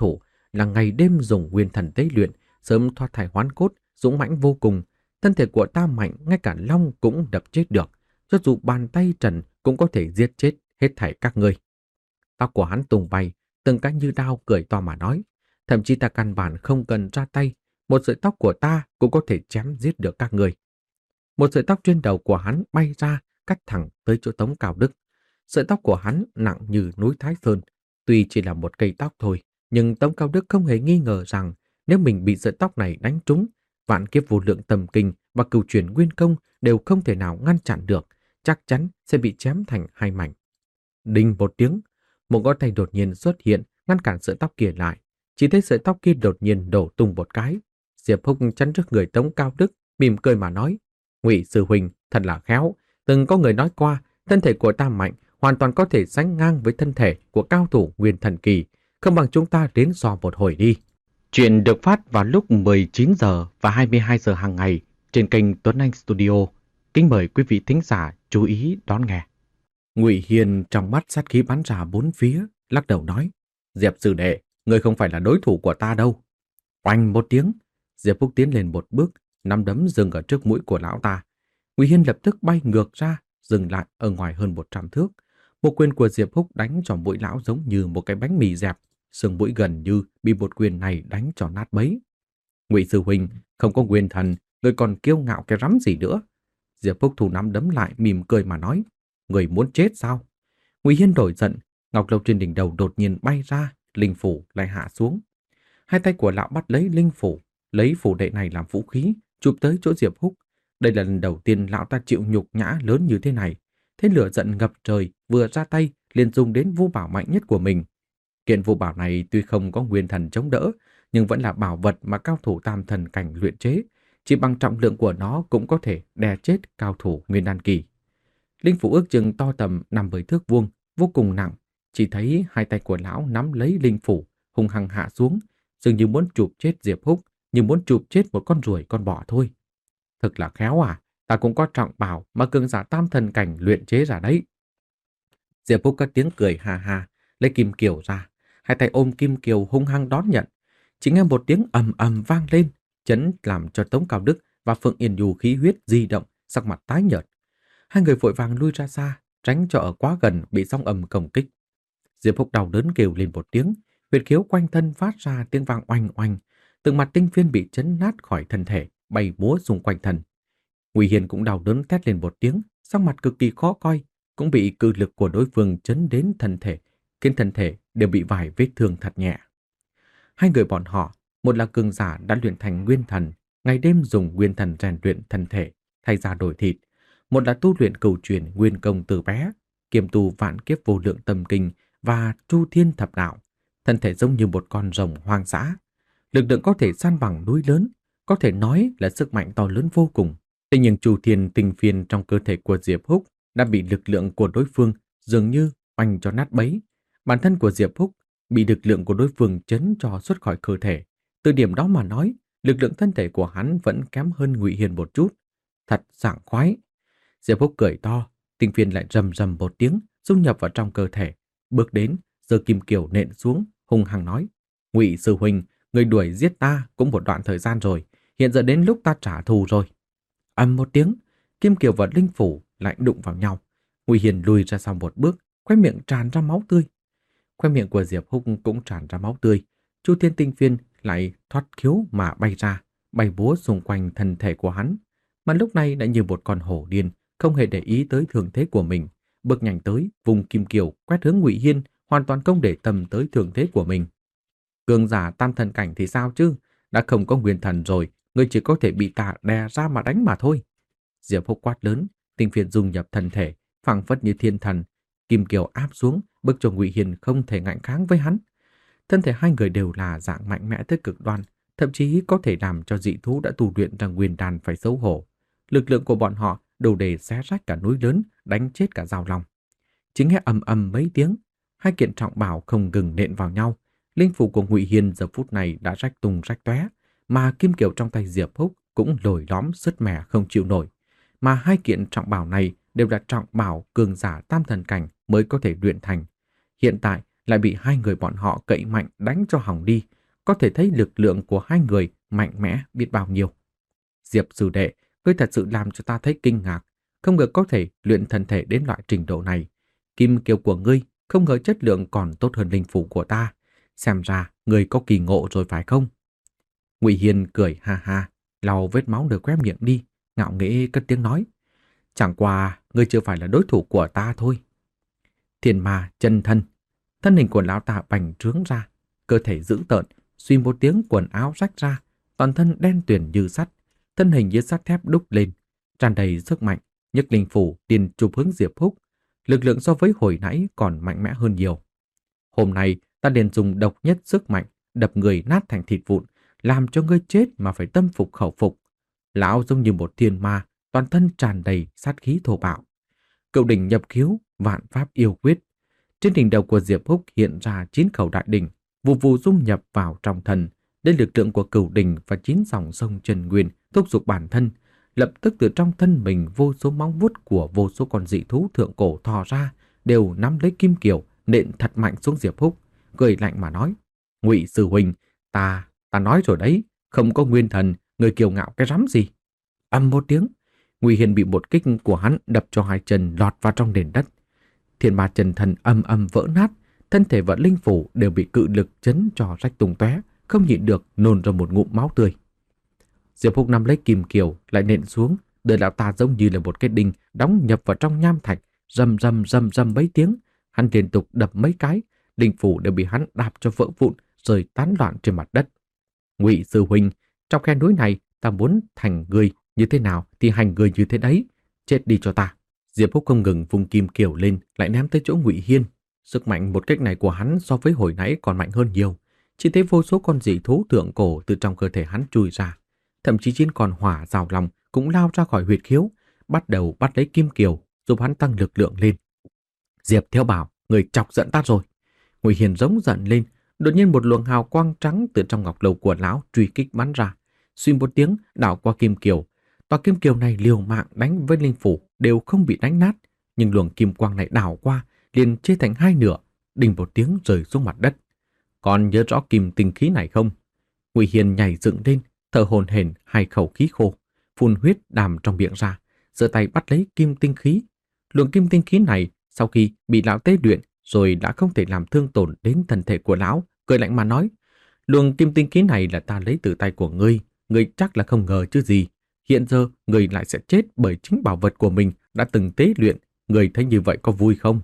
là ngày đêm dùng nguyên thần tế luyện, sớm thoát thai hoán cốt, dũng mãnh vô cùng. Thân thể của ta mạnh, ngay cả long cũng đập chết được. Cho dù bàn tay trần cũng có thể giết chết hết thảy các ngươi. Tóc của hắn tung bay, từng cái như đao cười to mà nói. Thậm chí ta căn bản không cần ra tay, một sợi tóc của ta cũng có thể chém giết được các ngươi. Một sợi tóc trên đầu của hắn bay ra, cắt thẳng tới chỗ Tống Cao Đức. Sợi tóc của hắn nặng như núi Thái Sơn. Tuy chỉ là một cây tóc thôi, nhưng Tống Cao Đức không hề nghi ngờ rằng nếu mình bị sợi tóc này đánh trúng, vạn kiếp vô lượng tầm kinh và cửu chuyển nguyên công đều không thể nào ngăn chặn được, chắc chắn sẽ bị chém thành hai mảnh. Đinh một tiếng, một ngón tay đột nhiên xuất hiện, ngăn cản sợi tóc kia lại. Chỉ thấy sợi tóc kia đột nhiên đổ tung một cái. Diệp Húc chắn trước người Tống Cao Đức, mỉm cười mà nói: "Ngụy sư huynh thật là khéo, từng có người nói qua, thân thể của ta mạnh, hoàn toàn có thể sánh ngang với thân thể của cao thủ nguyên thần kỳ, không bằng chúng ta đến so một hồi đi." Chuyện được phát vào lúc mười chín giờ và hai mươi hai giờ hàng ngày trên kênh Tuấn Anh Studio. Kính mời quý vị thính giả chú ý đón nghe. Ngụy Hiền trong mắt sát khí bắn ra bốn phía, lắc đầu nói: "Diệp sư đệ, ngươi không phải là đối thủ của ta đâu." Oanh một tiếng, Diệp Phúc tiến lên một bước, nắm đấm dừng ở trước mũi của lão ta. Ngụy Hiên lập tức bay ngược ra, dừng lại ở ngoài hơn một trăm thước. Một quyền của Diệp Phúc đánh cho mũi lão giống như một cái bánh mì dẹp, xương mũi gần như bị một quyền này đánh cho nát bấy. "Ngụy sư huynh, không có nguyên thần, ngươi còn kiêu ngạo cái rắm gì nữa?" Diệp Phúc thủ nắm đấm lại, mỉm cười mà nói: "Người muốn chết sao?" Ngụy Hiên đổi giận, ngọc lộc trên đỉnh đầu đột nhiên bay ra, linh phủ lại hạ xuống. Hai tay của lão bắt lấy linh phủ, lấy phủ đệ này làm vũ khí, chụp tới chỗ Diệp Húc. Đây là lần đầu tiên lão ta chịu nhục nhã lớn như thế này. Thế lửa giận ngập trời, vừa ra tay liền dùng đến vũ bảo mạnh nhất của mình. Kiện vũ bảo này tuy không có nguyên thần chống đỡ, nhưng vẫn là bảo vật mà cao thủ tam thần cảnh luyện chế. Chỉ bằng trọng lượng của nó cũng có thể đè chết cao thủ nguyên đan kỳ. Linh phủ ước chừng to tầm năm mươi thước vuông, vô cùng nặng. Chỉ thấy hai tay của lão nắm lấy linh phủ, hung hăng hạ xuống, dường như muốn chụp chết Diệp Húc, như muốn chụp chết một con ruồi con bọ thôi. Thật là khéo à, ta cũng có trọng bảo mà cường giả tam thần cảnh luyện chế ra đấy. Diệp Húc cất tiếng cười ha ha, lấy kim kiều ra, hai tay ôm kim kiều hung hăng đón nhận. Chỉ nghe một tiếng ầm ầm vang lên, chấn làm cho Tống Cao Đức và Phượng Yên Du khí huyết di động, sắc mặt tái nhợt. Hai người vội vàng lui ra xa, tránh cho ở quá gần bị sóng ầm công kích. Diệp Húc đau đớn kêu lên một tiếng, huyệt khiếu quanh thân phát ra tiếng vang oanh oanh, từng mặt tinh phiên bị chấn nát khỏi thân thể, bay múa xung quanh thân. Ngụy Hiền cũng đau đớn thét lên một tiếng, sắc mặt cực kỳ khó coi, cũng bị cự lực của đối phương chấn đến thân thể, khiến thân thể đều bị vài vết thương thật nhẹ. Hai người bọn họ, một là cường giả đã luyện thành nguyên thần, ngày đêm dùng nguyên thần rèn luyện thân thể, thay da đổi thịt, một là tu luyện cửu truyền nguyên công từ bé, kiêm tu vạn kiếp vô lượng tâm kinh và chu thiên thập đạo, thân thể giống như một con rồng hoang dã, lực lượng có thể san bằng núi lớn, có thể nói là sức mạnh to lớn vô cùng. Thế nhưng chu thiên tinh phiên trong cơ thể của Diệp Húc đã bị lực lượng của đối phương dường như oanh cho nát bấy. Bản thân của Diệp Húc bị lực lượng của đối phương chấn cho xuất khỏi cơ thể. Từ điểm đó mà nói, lực lượng thân thể của hắn vẫn kém hơn Ngụy Hiền một chút. Thật sảng khoái. Diệp Húc cười to, tinh phiên lại rầm rầm một tiếng, dung nhập vào trong cơ thể, bước đến, giơ kim kiều nện xuống, hung hăng nói: "Ngụy sư huynh, người đuổi giết ta cũng một đoạn thời gian rồi, hiện giờ đến lúc ta trả thù rồi." Ầm một tiếng, kim kiều và linh phủ lại đụng vào nhau. Ngụy Hiền lùi ra sau một bước, khóe miệng tràn ra máu tươi. Khóe miệng của Diệp Húc cũng tràn ra máu tươi. Chu thiên tinh phiên lại thoát khiếu mà bay ra, bay búa xung quanh thân thể của hắn. Mà lúc này đã như một con hổ điên, không hề để ý tới thương thế của mình, bước nhanh tới, vùng kim kiều quét hướng Ngụy Hiên, hoàn toàn không để tâm tới thương thế của mình. Cường giả tam thần cảnh thì sao chứ, đã không có nguyên thần rồi, ngươi chỉ có thể bị ta đè ra mà đánh mà thôi. Diệp Húc quát lớn, tinh phiên dung nhập thân thể, phảng phất như thiên thần, kim kiều áp xuống, bức cho Ngụy Hiên không thể ngạnh kháng với hắn. Thân thể hai người đều là dạng mạnh mẽ tới cực đoan, thậm chí có thể làm cho dị thú đã tu luyện ra nguyên đan phải xấu hổ. Lực lượng của bọn họ đủ để xé rách cả núi lớn, đánh chết cả Giao Long. Chỉ nghe ầm ầm mấy tiếng, hai kiện trọng bảo không ngừng nện vào nhau. Linh phủ của Ngụy Hiên giờ phút này đã rách tung rách tóe, mà kim kiều trong tay Diệp Húc cũng lồi lõm sứt mẻ không chịu nổi. Mà hai kiện trọng bảo này đều là trọng bảo cường giả tam thần cảnh mới có thể luyện thành. Hiện tại lại bị hai người bọn họ cậy mạnh đánh cho hỏng đi, có thể thấy lực lượng của hai người mạnh mẽ biết bao nhiêu. Diệp sư đệ, ngươi thật sự làm cho ta thấy kinh ngạc, không ngờ có thể luyện thân thể đến loại trình độ này. Kim kiều của ngươi không ngờ chất lượng còn tốt hơn linh phủ của ta. Xem ra ngươi có kỳ ngộ rồi phải không? Ngụy Hiên cười ha ha, lau vết máu nơi khóe miệng đi, ngạo nghễ cất tiếng nói. Chẳng qua, ngươi chưa phải là đối thủ của ta thôi. Thiên ma chân thân, thân hình của lão ta bành trướng ra, cơ thể dữ tợn, suy một tiếng quần áo rách ra, toàn thân đen tuyền như sắt, thân hình như sắt thép đúc lên, tràn đầy sức mạnh, nhấc linh phủ tiền chụp hướng Diệp Húc, lực lượng so với hồi nãy còn mạnh mẽ hơn nhiều. Hôm nay ta liền dùng độc nhất sức mạnh, đập người nát thành thịt vụn, làm cho ngươi chết mà phải tâm phục khẩu phục. Lão giống như một thiên ma, toàn thân tràn đầy sát khí thô bạo. Cựu đỉnh nhập khiếu, vạn pháp yêu quyết. Trên đỉnh đầu của Diệp Húc hiện ra chín khẩu đại đỉnh, vù vù dung nhập vào trong thần. Đến lực lượng của cửu đỉnh và chín dòng sông Trần Nguyên thúc giục bản thân, lập tức từ trong thân mình vô số móng vuốt của vô số con dị thú thượng cổ thò ra, đều nắm lấy kim kiều, nện thật mạnh xuống Diệp Húc, cười lạnh mà nói: Ngụy sư huynh, ta, ta nói rồi đấy, không có nguyên thần, người kiêu ngạo cái rắm gì? Ầm một tiếng, Ngụy Hiên bị một kích của hắn đập cho hai chân lọt vào trong nền đất. Thiên ma chân thần âm âm vỡ nát, thân thể và linh phủ đều bị cự lực chấn cho rách tung tóe, không nhịn được nôn ra một ngụm máu tươi. Diệp Húc nắm lấy kim kiều lại nện xuống, đời lão ta giống như là một cái đinh đóng nhập vào trong nham thạch, rầm rầm rầm rầm mấy tiếng, hắn liên tục đập mấy cái, linh phủ đều bị hắn đạp cho vỡ vụn, rơi tán loạn trên mặt đất. Ngụy sư huynh, trong khe núi này ta muốn thành người như thế nào thì hành người như thế đấy, chết đi cho ta. Diệp Húc không ngừng vung kim kiều lên, lại ném tới chỗ Ngụy Hiên. Sức mạnh một cách này của hắn so với hồi nãy còn mạnh hơn nhiều. Chỉ thấy vô số con dị thú thượng cổ từ trong cơ thể hắn chui ra, thậm chí chín con hỏa rào lòng cũng lao ra khỏi huyệt khiếu, bắt đầu bắt lấy kim kiều giúp hắn tăng lực lượng lên. Diệp Thiếu Bảo, người chọc giận ta rồi. Ngụy Hiên giống giận lên, đột nhiên một luồng hào quang trắng từ trong ngọc lầu của lão truy kích bắn ra, suy một tiếng đảo qua kim kiều. Tòa kim kiều này liều mạng đánh với linh phủ đều không bị đánh nát, nhưng luồng kim quang này đảo qua liền chia thành hai nửa, đinh một tiếng rơi xuống mặt đất. Còn nhớ rõ kim tinh khí này không? Ngụy Hiên nhảy dựng lên, thở hổn hển hai khẩu khí khô, phun huyết đàm trong miệng ra, giơ tay bắt lấy kim tinh khí. Luồng kim tinh khí này sau khi bị lão tế luyện rồi đã không thể làm thương tổn đến thân thể của lão, cười lạnh mà nói: Luồng kim tinh khí này là ta lấy từ tay của ngươi, ngươi chắc là không ngờ chứ gì. Hiện giờ ngươi lại sẽ chết bởi chính bảo vật của mình đã từng tế luyện, ngươi thấy như vậy có vui không?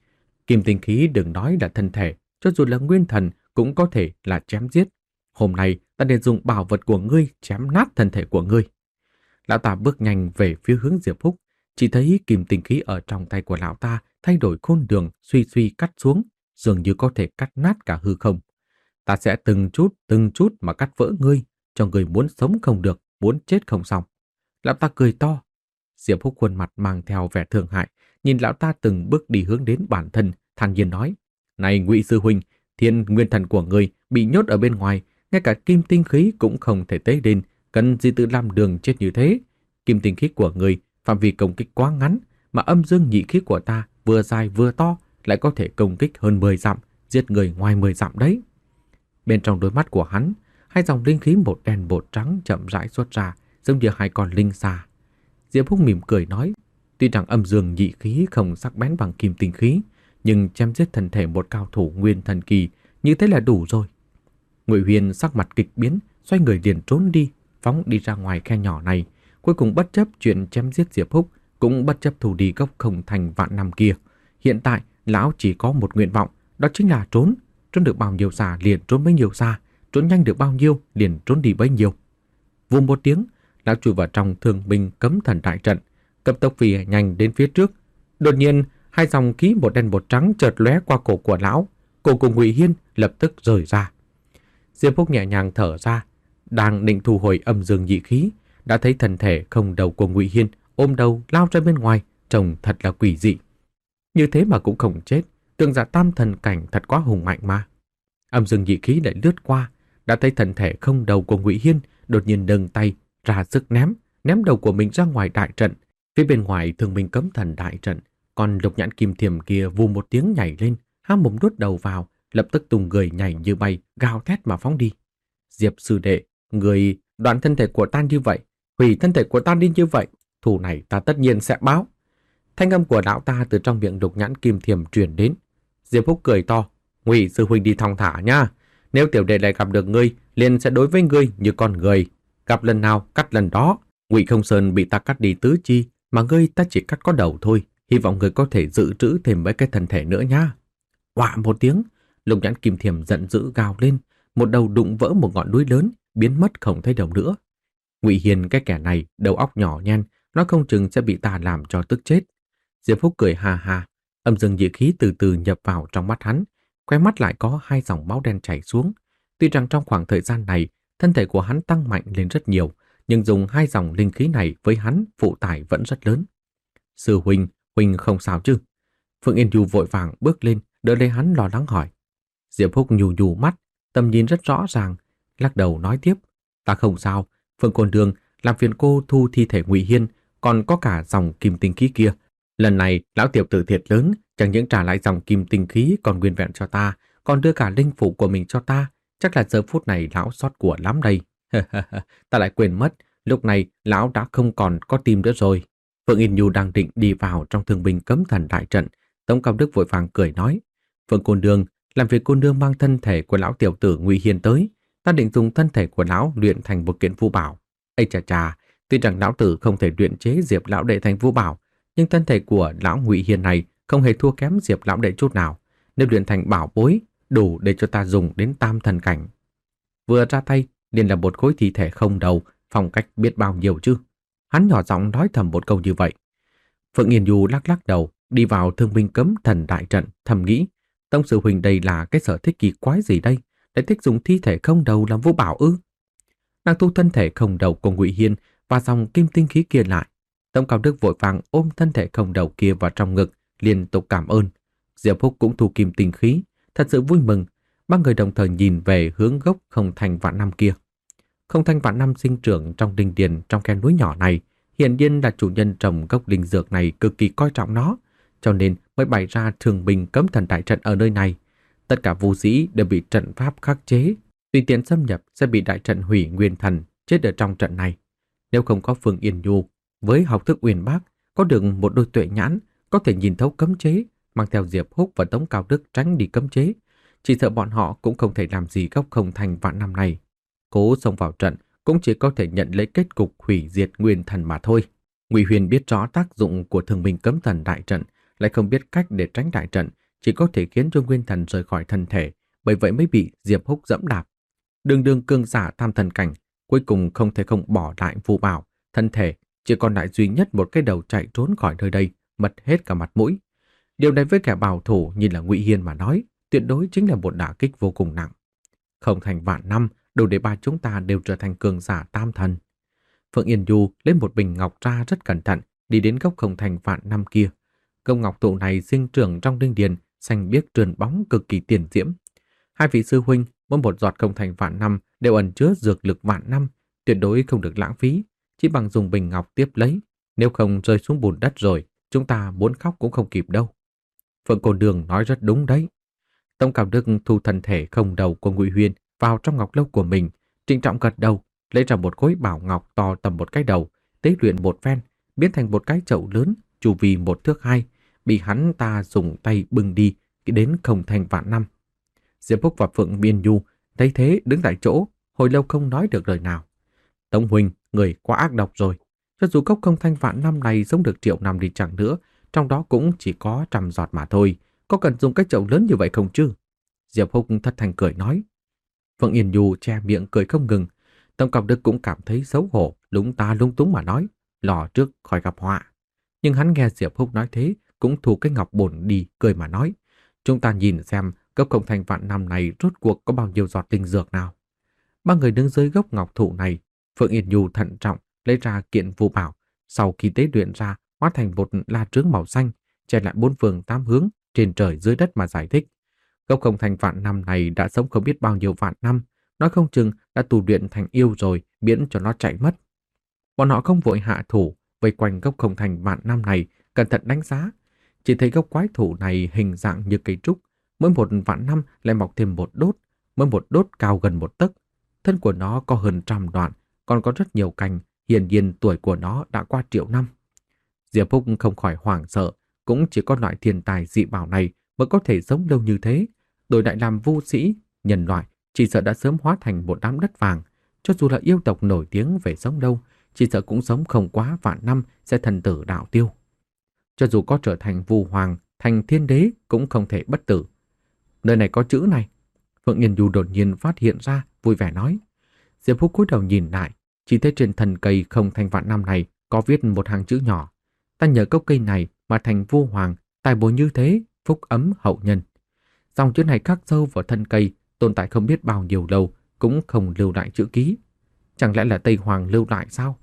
Kim tinh khí đừng nói là thân thể, cho dù là nguyên thần cũng có thể là chém giết. Hôm nay ta nên dùng bảo vật của ngươi chém nát thân thể của ngươi. Lão ta bước nhanh về phía hướng Diệp Húc, chỉ thấy kim tinh khí ở trong tay của lão ta thay đổi khôn đường, suy suy cắt xuống, dường như có thể cắt nát cả hư không. Ta sẽ từng chút, từng chút mà cắt vỡ ngươi, cho ngươi muốn sống không được, muốn chết không xong. Lão ta cười to. Diệp Húc khuôn mặt mang theo vẻ thương hại, nhìn lão ta từng bước đi hướng đến bản thân, thản nhiên nói: Này Ngụy sư huynh, thiên nguyên thần của ngươi bị nhốt ở bên ngoài, ngay cả kim tinh khí cũng không thể tế lên, cần gì tự làm đường chết như thế? Kim tinh khí của ngươi phạm vi công kích quá ngắn, mà âm dương nhị khí của ta vừa dài vừa to, lại có thể công kích hơn mười dặm, giết người ngoài mười dặm đấy. Bên trong đôi mắt của hắn, hai dòng linh khí một đen một trắng chậm rãi xuất ra, giống như hai con linh xà. Diệp Húc mỉm cười nói: Tuy rằng âm dương nhị khí không sắc bén bằng kim tinh khí, nhưng chém giết thân thể một cao thủ nguyên thần kỳ như thế là đủ rồi. Ngụy Huyền sắc mặt kịch biến, xoay người liền trốn đi, phóng đi ra ngoài khe nhỏ này, cuối cùng bất chấp chuyện chém giết Diệp Húc, cũng bất chấp thủ đi gốc không thành vạn năm kia. Hiện tại, lão chỉ có một nguyện vọng, đó chính là trốn. Trốn được bao nhiêu xa liền trốn bấy nhiêu xa, trốn nhanh được bao nhiêu liền trốn đi bấy nhiêu. Vù một tiếng, lão chui vào trong thương binh cấm thần đại trận, cấp tốc phi nhanh đến phía trước. Đột nhiên, hai dòng khí một đen một trắng chợt lóe qua cổ của lão, cổ của Ngụy Hiên lập tức rời ra. Diệp Húc nhẹ nhàng thở ra, đang định thu hồi âm dương nhị khí, đã thấy thân thể không đầu của Ngụy Hiên ôm đầu lao ra bên ngoài, trông thật là quỷ dị. Như thế mà cũng không chết, cường giả tam thần cảnh thật quá hùng mạnh mà. Âm dương nhị khí lại lướt qua, đã thấy thân thể không đầu của Ngụy Hiên đột nhiên nâng tay ra sức ném, ném đầu của mình ra ngoài đại trận. Phía bên ngoài thương minh cấm thần đại trận, còn lục nhãn kim thiềm kia vù một tiếng nhảy lên, há mồm đốt đầu vào, lập tức tung người nhảy như bay, gào thét mà phóng đi. Diệp sư đệ, người đoạn thân thể của ta như vậy, hủy thân thể của ta đi như vậy, thù này ta tất nhiên sẽ báo. Thanh âm của lão ta từ trong miệng Lục Nhãn Kim Thiềm truyền đến. Diệp Húc cười to, Ngụy sư huynh đi thong thả nha. Nếu tiểu đệ lại gặp được ngươi, liền sẽ đối với ngươi như con người. Gặp lần nào cắt lần đó. Ngụy Không Sơn bị ta cắt đi tứ chi, mà ngươi ta chỉ cắt có đầu thôi. Hy vọng ngươi có thể dự trữ thêm mấy cái thân thể nữa nha. Oạ một tiếng, Lục Nhãn Kim Thiềm giận dữ gào lên, một đầu đụng vỡ một ngọn núi lớn, biến mất không thấy đâu nữa. Ngụy Hiền cái kẻ này đầu óc nhỏ nhen, nó không chừng sẽ bị ta làm cho tức chết. Diệp Phúc cười hà hà, âm dương dị khí từ từ nhập vào trong mắt hắn, khóe mắt lại có hai dòng máu đen chảy xuống. Tuy rằng trong khoảng thời gian này, thân thể của hắn tăng mạnh lên rất nhiều, nhưng dùng hai dòng linh khí này với hắn phụ tải vẫn rất lớn. Sư huynh, huynh không sao chứ? Phượng Yên Du vội vàng bước lên, đỡ lấy hắn lo lắng hỏi. Diệp Húc nhù nhù mắt, tầm nhìn rất rõ ràng, lắc đầu nói tiếp. Ta không sao, Phương Côn Đường làm phiền cô thu thi thể Ngụy Hiên, còn có cả dòng kim tinh khí kia. Lần này, lão tiểu tử thiệt lớn, chẳng những trả lại dòng kim tinh khí còn nguyên vẹn cho ta, còn đưa cả linh phủ của mình cho ta. Chắc là giờ phút này lão xót của lắm đây. Ta lại quên mất, lúc này lão đã không còn có tim nữa rồi. Phượng Yên Nhu đang định đi vào trong thương binh cấm thần đại trận. Tống Cao Đức vội vàng cười nói. Phượng Côn Đường, làm việc cô nương mang thân thể của lão tiểu tử Ngụy Hiên tới. Ta định dùng thân thể của lão luyện thành một kiện vũ bảo. Ây chà chà, tuy rằng lão tử không thể luyện chế Diệp lão đệ thành vũ bảo, nhưng thân thể của lão Ngụy Hiên này không hề thua kém Diệp lão đệ chút nào. Nếu luyện thành bảo bối, đủ để cho ta dùng đến tam thần cảnh. Vừa ra tay, liền là một khối thi thể không đầu, phong cách biết bao nhiêu chứ. Hắn nhỏ giọng nói thầm một câu như vậy. Phượng Yên Du lắc lắc đầu, đi vào thương binh cấm thần đại trận, thầm nghĩ, Tông sư huynh đây là cái sở thích kỳ quái gì đây, để thích dùng thi thể không đầu làm vũ bảo ư? Nàng thu thân thể không đầu của Ngụy Hiên và dòng kim tinh khí kia lại. Tông Cao Đức vội vàng ôm thân thể không đầu kia vào trong ngực, liên tục cảm ơn. Diệp Húc cũng thu kim tinh khí, thật sự vui mừng. Ba người đồng thời nhìn về hướng gốc Không Thành Vạn Năm kia. Không Thành Vạn Năm sinh trưởng trong đình điền trong khe núi nhỏ này, hiển nhiên là chủ nhân trồng gốc linh dược này cực kỳ coi trọng nó, cho nên mới bày ra thường bình cấm thần đại trận ở nơi này. Tất cả vũ sĩ đều bị trận pháp khắc chế, tùy tiện xâm nhập sẽ bị đại trận hủy nguyên thần, chết ở trong trận này. Nếu không có Phương Yên Nhu với học thức uyên bác, có được một đôi tuệ nhãn, có thể nhìn thấu cấm chế, mang theo Diệp Húc và Tống Cao Đức tránh đi cấm chế, chỉ sợ bọn họ cũng không thể làm gì gốc Không Thành Vạn Năm này. Cố xông vào trận cũng chỉ có thể nhận lấy kết cục hủy diệt nguyên thần mà thôi. Ngụy Huyền biết rõ tác dụng của thường bình cấm thần đại trận, lại không biết cách để tránh đại trận, chỉ có thể khiến cho nguyên thần rời khỏi thân thể, bởi vậy mới bị Diệp Húc dẫm đạp. Đường đường cương giả tam thần cảnh, cuối cùng không thể không bỏ lại phù bảo, thân thể chỉ còn lại duy nhất một cái đầu chạy trốn khỏi nơi đây, mất hết cả mặt mũi. Điều này với kẻ bảo thủ như là Ngụy Hiên mà nói, tuyệt đối chính là một đả kích vô cùng nặng. Không Thành Vạn Năm, đủ để ba chúng ta đều trở thành cường giả tam thần. Phượng Yên Du lấy một bình ngọc ra rất cẩn thận, đi đến gốc Không Thành Vạn Năm kia. Gốc ngọc tụ này sinh trưởng trong đinh điền, xanh biếc trơn bóng cực kỳ tiền diễm. Hai vị sư huynh, mỗi một giọt Không Thành Vạn Năm đều ẩn chứa dược lực vạn năm, tuyệt đối không được lãng phí, chỉ bằng dùng bình ngọc tiếp lấy, nếu không rơi xuống bùn đất rồi, chúng ta muốn khóc cũng không kịp đâu. Phượng Côn Đường nói rất đúng đấy. Tông Cao Đức thu thân thể không đầu của Ngụy Huyền vào trong ngọc lâu của mình, trịnh trọng gật đầu, lấy ra một khối bảo ngọc to tầm một cái đầu, tế luyện một phen, biến thành một cái chậu lớn, chu vi một thước hai, bị hắn ta dùng tay bưng đi đến Không Thành Vạn Năm. Diệp Húc và Phượng Miên Du thấy thế đứng tại chỗ, hồi lâu không nói được lời nào. Tống huynh, người quá ác độc rồi. Cho dù cốc Không Thành Vạn Năm này sống được triệu năm đi chẳng nữa, trong đó cũng chỉ có trăm giọt mà thôi. Có cần dùng cái chậu lớn như vậy không chứ? Diệp Húc thất thanh cười nói. Phượng Yên Du che miệng cười không ngừng. Tông Cao Đức cũng cảm thấy xấu hổ, lúng ta lung túng mà nói, lò trước khỏi gặp họa. Nhưng hắn nghe Diệp Húc nói thế, cũng thu cái ngọc bổn đi, cười mà nói. Chúng ta nhìn xem cốc Không Thành Vạn Năm này rốt cuộc có bao nhiêu giọt linh dược nào. Ba người đứng dưới gốc ngọc thụ này, Phượng Yên Du thận trọng lấy ra kiện phù bảo, sau khi tế luyện ra hóa thành một la trướng màu xanh, che lại bốn phương tám hướng, trên trời dưới đất mà giải thích. Cốc Không Thành Vạn Năm này đã sống không biết bao nhiêu vạn năm, nói không chừng đã tu luyện thành yêu rồi, miễn cho nó chạy mất. Bọn họ không vội hạ thủ, vây quanh gốc Không Thành Vạn Năm này, cẩn thận đánh giá. Chỉ thấy gốc quái thụ này hình dạng như cây trúc, mỗi một vạn năm lại mọc thêm một đốt, mỗi một đốt cao gần một tấc. thân của nó có hơn trăm đoạn, còn có rất nhiều cành, hiển nhiên tuổi của nó đã qua triệu năm. Diệp Phúc không khỏi hoảng sợ, cũng chỉ có loại thiên tài dị bảo này mới có thể sống lâu như thế. Đổi lại làm vu sĩ, nhân loại chỉ sợ đã sớm hóa thành một đám đất vàng. Cho dù là yêu tộc nổi tiếng về sống lâu, chỉ sợ cũng sống không quá vạn năm sẽ thần tử đạo tiêu. Cho dù có trở thành vu hoàng, thành thiên đế cũng không thể bất tử. Nơi này có chữ này. Phượng Yên Du đột nhiên phát hiện ra, vui vẻ nói. Diệp Phúc cúi đầu nhìn lại, chỉ thấy trên thân cây không thành vạn năm này có viết một hàng chữ nhỏ. Ta nhờ gốc cây này mà thành vu hoàng, tài bồi như thế, phúc ấm hậu nhân. Dòng chữ này khắc sâu vào thân cây, tồn tại không biết bao nhiêu lâu, cũng không lưu lại chữ ký. Chẳng lẽ là Tây Hoàng lưu lại sao?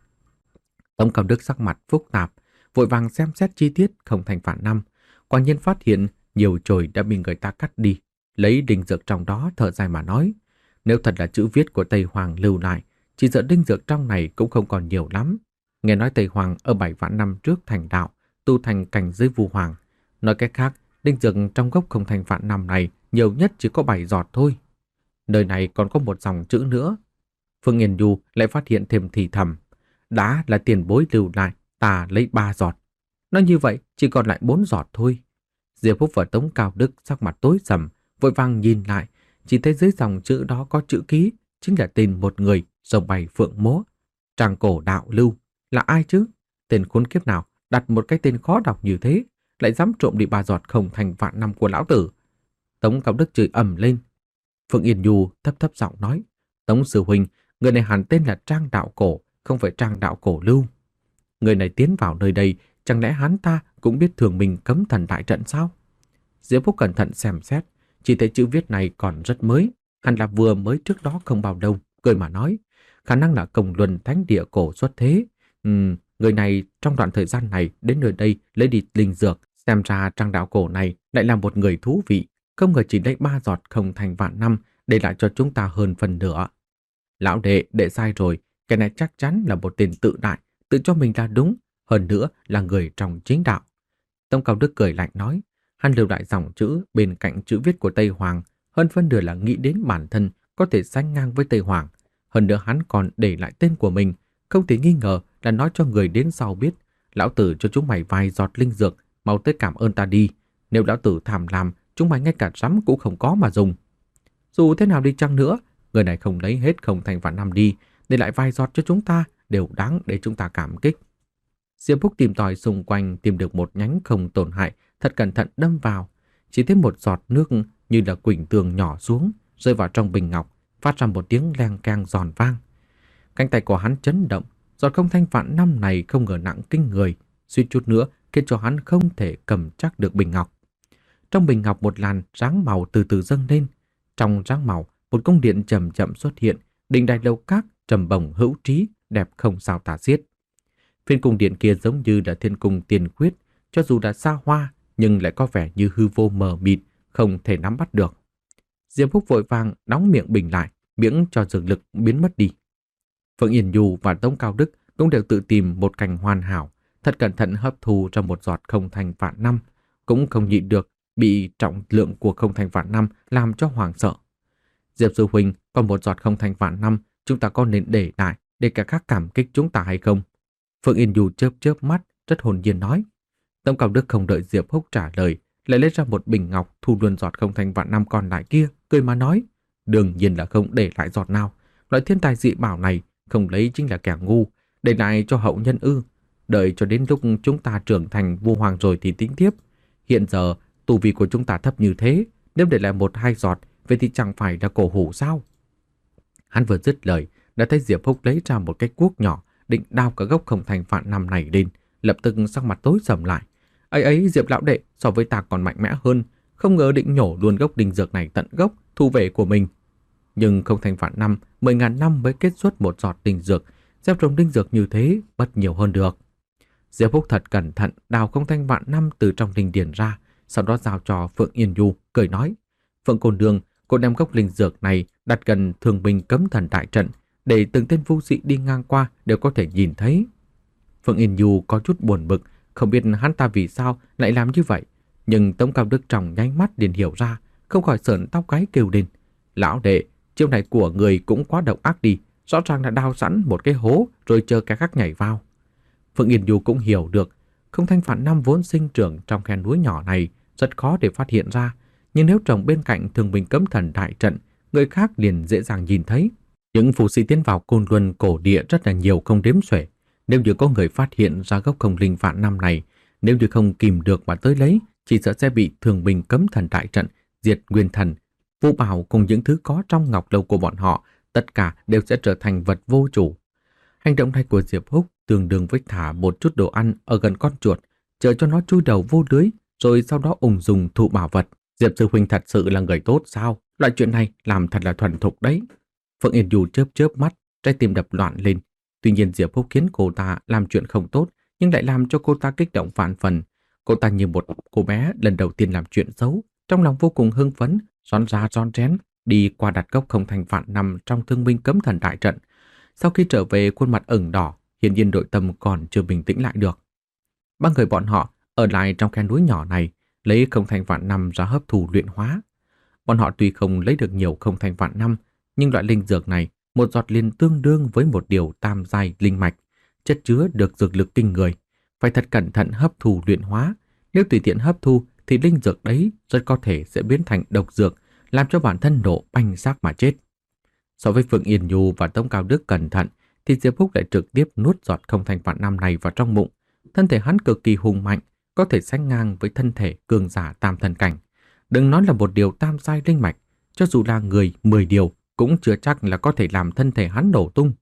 Tống Cao Đức sắc mặt phức tạp, vội vàng xem xét chi tiết không thành vạn năm, quả nhiên phát hiện nhiều chồi đã bị người ta cắt đi, lấy đinh dược trong đó thở dài mà nói. Nếu thật là chữ viết của Tây Hoàng lưu lại, chỉ sợ đinh dược trong này cũng không còn nhiều lắm. Nghe nói Tây Hoàng ở bảy vạn năm trước thành đạo, tu thành cảnh giới vu hoàng. Nói cách khác, đinh dược trong gốc không thành vạn năm này nhiều nhất chỉ có bảy giọt thôi. Nơi này còn có một dòng chữ nữa. Phương Yên Du lại phát hiện thêm thì thầm. Đã là tiền bối lưu lại, ta lấy ba giọt. Nói như vậy, chỉ còn lại bốn giọt thôi. Diệp Phúc và Tống Cao Đức sắc mặt tối sầm, vội vàng nhìn lại, chỉ thấy dưới dòng chữ đó có chữ ký, chính là tên một người, rồng bày phượng múa. Tràng cổ đạo lưu, là ai chứ? Tên khốn kiếp nào đặt một cái tên khó đọc như thế, lại dám trộm đi ba giọt không thành vạn năm của lão tử. Tống Cao Đức chửi ầm lên. Phượng Yên Du thấp thấp giọng nói, Tống sư huynh, người này hẳn tên là Trang Đạo Cổ, không phải Trang Đạo Cổ Lưu. Người này tiến vào nơi đây, chẳng lẽ hắn ta cũng biết thường mình cấm thần đại trận sao? Diệp Phúc cẩn thận xem xét, chỉ thấy chữ viết này còn rất mới, hẳn là vừa mới trước đó không bao lâu, cười mà nói, khả năng là Cồng Luân Thánh Địa Cổ xuất thế. Ừm, người này trong đoạn thời gian này đến nơi đây lấy đi linh dược, xem ra Trang Đạo Cổ này lại là một người thú vị, không ngờ chỉ lấy ba giọt không thành vạn năm, để lại cho chúng ta hơn phần nửa. Lão đệ, đệ sai rồi, cái này chắc chắn là một tên tự đại, tự cho mình là đúng, hơn nữa là người trong chính đạo. Tông Cao Đức cười lạnh nói, hắn lưu lại dòng chữ bên cạnh chữ viết của Tây Hoàng, hơn phân nửa là nghĩ đến bản thân có thể sánh ngang với Tây Hoàng. Hơn nữa hắn còn để lại tên của mình, không thể nghi ngờ là nói cho người đến sau biết, lão tử cho chúng mày vài giọt linh dược, mau tới cảm ơn ta đi. Nếu lão tử tham lam, chúng mày ngay cả rắm cũng không có mà dùng. Dù thế nào đi chăng nữa, người này không lấy hết không thành vạn năm đi, để lại vài giọt cho chúng ta, đều đáng để chúng ta cảm kích. Diệp Phúc tìm tòi xung quanh tìm được một nhánh không tổn hại, thật cẩn thận đâm vào. Chỉ thấy một giọt nước như là quỳnh tường nhỏ xuống, rơi vào trong bình ngọc, phát ra một tiếng leng keng giòn vang. Cánh tay của hắn chấn động, giọt không thanh vạn năm này không ngờ nặng kinh người, suýt chút nữa khiến cho hắn không thể cầm chắc được bình ngọc. Trong bình ngọc một làn ráng màu từ từ dâng lên, trong ráng màu một cung điện chậm chậm xuất hiện, đình đài lâu các trầm bổng hữu trí, đẹp không sao tả xiết. Phiên cung điện kia giống như là thiên cung tiền quyết, cho dù đã xa hoa nhưng lại có vẻ như hư vô mờ mịt, không thể nắm bắt được. Diệp Phúc vội vàng đóng miệng bình lại, miễn cho dược lực biến mất đi. Phượng Yên Du và Tống Cao Đức cũng đều tự tìm một cành hoàn hảo, thật cẩn thận hấp thu trong một giọt không thành vạn năm, cũng không nhịn được bị trọng lượng của không thành vạn năm làm cho hoảng sợ. Diệp sư huynh, còn một giọt không thành vạn năm, chúng ta có nên để lại để cả khác cảm kích chúng ta hay không? Phượng Yên Du chớp chớp mắt, rất hồn nhiên nói. Tống Cao Đức không đợi Diệp Phúc trả lời, lại lấy ra một bình ngọc thu luôn giọt không thành vạn năm còn lại kia, cười mà nói, đương nhiên là không để lại giọt nào. Loại thiên tài dị bảo này không lấy chính là kẻ ngu, để lại cho hậu nhân ư? Đợi cho đến lúc chúng ta trưởng thành vua hoàng rồi thì tính tiếp. Hiện giờ tu vi của chúng ta thấp như thế, nếu để lại một hai giọt, vậy thì chẳng phải là cổ hủ sao? Hắn vừa dứt lời, đã thấy Diệp Phúc lấy ra một cái cuốc nhỏ, định đao cả gốc không thành vạn năm này lên, lập tức sắc mặt tối sầm lại. Ấy ấy, Diệp lão đệ, so với ta còn mạnh mẽ hơn, không ngờ định nhổ luôn gốc đinh dược này tận gốc, thu về của mình. Nhưng không thành vạn năm, mười ngàn năm mới kết xuất một giọt đinh dược, gieo trồng đinh dược như thế, bất nhiều hơn được. Diệp Phúc thật cẩn thận đào không thành vạn năm từ trong đình điển ra, sau đó giao cho Phượng Yên Du, cười nói, Phượng cô nương, cô đem gốc linh dược này đặt gần thường bình cấm thần đại trận, để từng tên vu sĩ đi ngang qua đều có thể nhìn thấy. Phượng Yên Du có chút buồn bực, không biết hắn ta vì sao lại làm như vậy, nhưng Tống Cao Đức trong nháy mắt liền hiểu ra, không khỏi sởn tóc gáy kêu lên, lão đệ, Chiêu này của người cũng quá độc ác đi, rõ ràng là đào sẵn một cái hố rồi chờ kẻ khác nhảy vào. Phượng Yên Du cũng hiểu được, không thanh phản năm vốn sinh trưởng trong khe núi nhỏ này rất khó để phát hiện ra, nhưng nếu trồng bên cạnh Thương binh cấm thần đại trận, người khác liền dễ dàng nhìn thấy. Những phù sĩ tiến vào Côn Luân cổ địa rất là nhiều không đếm xuể. Nếu như có người phát hiện ra gốc không linh vạn năm này, nếu như không kìm được mà tới lấy, chỉ sợ sẽ bị Thương binh cấm thần đại trận diệt nguyên thần. Vũ bảo cùng những thứ có trong ngọc lâu của bọn họ, tất cả đều sẽ trở thành vật vô chủ. Hành động này của Diệp Húc tương đương với thả một chút đồ ăn ở gần con chuột, chờ cho nó chui đầu vô lưới, rồi sau đó ung dung thụ bảo vật. Diệp sư huynh thật sự là người tốt sao? Loại chuyện này làm thật là thuần thục đấy. Phượng Yên Du chớp chớp mắt, trái tim đập loạn lên. Tuy nhiên Diệp Húc khiến cô ta làm chuyện không tốt, nhưng lại làm cho cô ta kích động vạn phần. Cô ta như một cô bé lần đầu tiên làm chuyện xấu, trong lòng vô cùng hưng phấn, rón ra rón rén đi qua đặt gốc không thành vạn năm trong Thương binh cấm thần đại trận. Sau khi trở về, khuôn mặt ửng đỏ, hiển nhiên nội tâm còn chưa bình tĩnh lại được. Ba người bọn họ ở lại trong khe núi nhỏ này, lấy không thành vạn năm ra hấp thụ luyện hóa. Bọn họ tuy không lấy được nhiều không thành vạn năm, nhưng loại linh dược này, một giọt liền tương đương với một điều tam giai linh mạch, chất chứa được dược lực kinh người, phải thật cẩn thận hấp thu luyện hóa. Nếu tùy tiện hấp thu thì linh dược đấy rất có thể sẽ biến thành độc dược, làm cho bản thân nổ banh xác mà chết. So với Phượng Yên Nhu và Tống Cao Đức cẩn thận, thì Diệp Húc lại trực tiếp nuốt giọt không thành vạn năm này vào trong bụng. Thân thể hắn cực kỳ hùng mạnh, có thể sánh ngang với thân thể cường giả tam thần cảnh. Đừng nói là một điều tam giai linh mạch, cho dù là người mười điều cũng chưa chắc là có thể làm thân thể hắn nổ tung.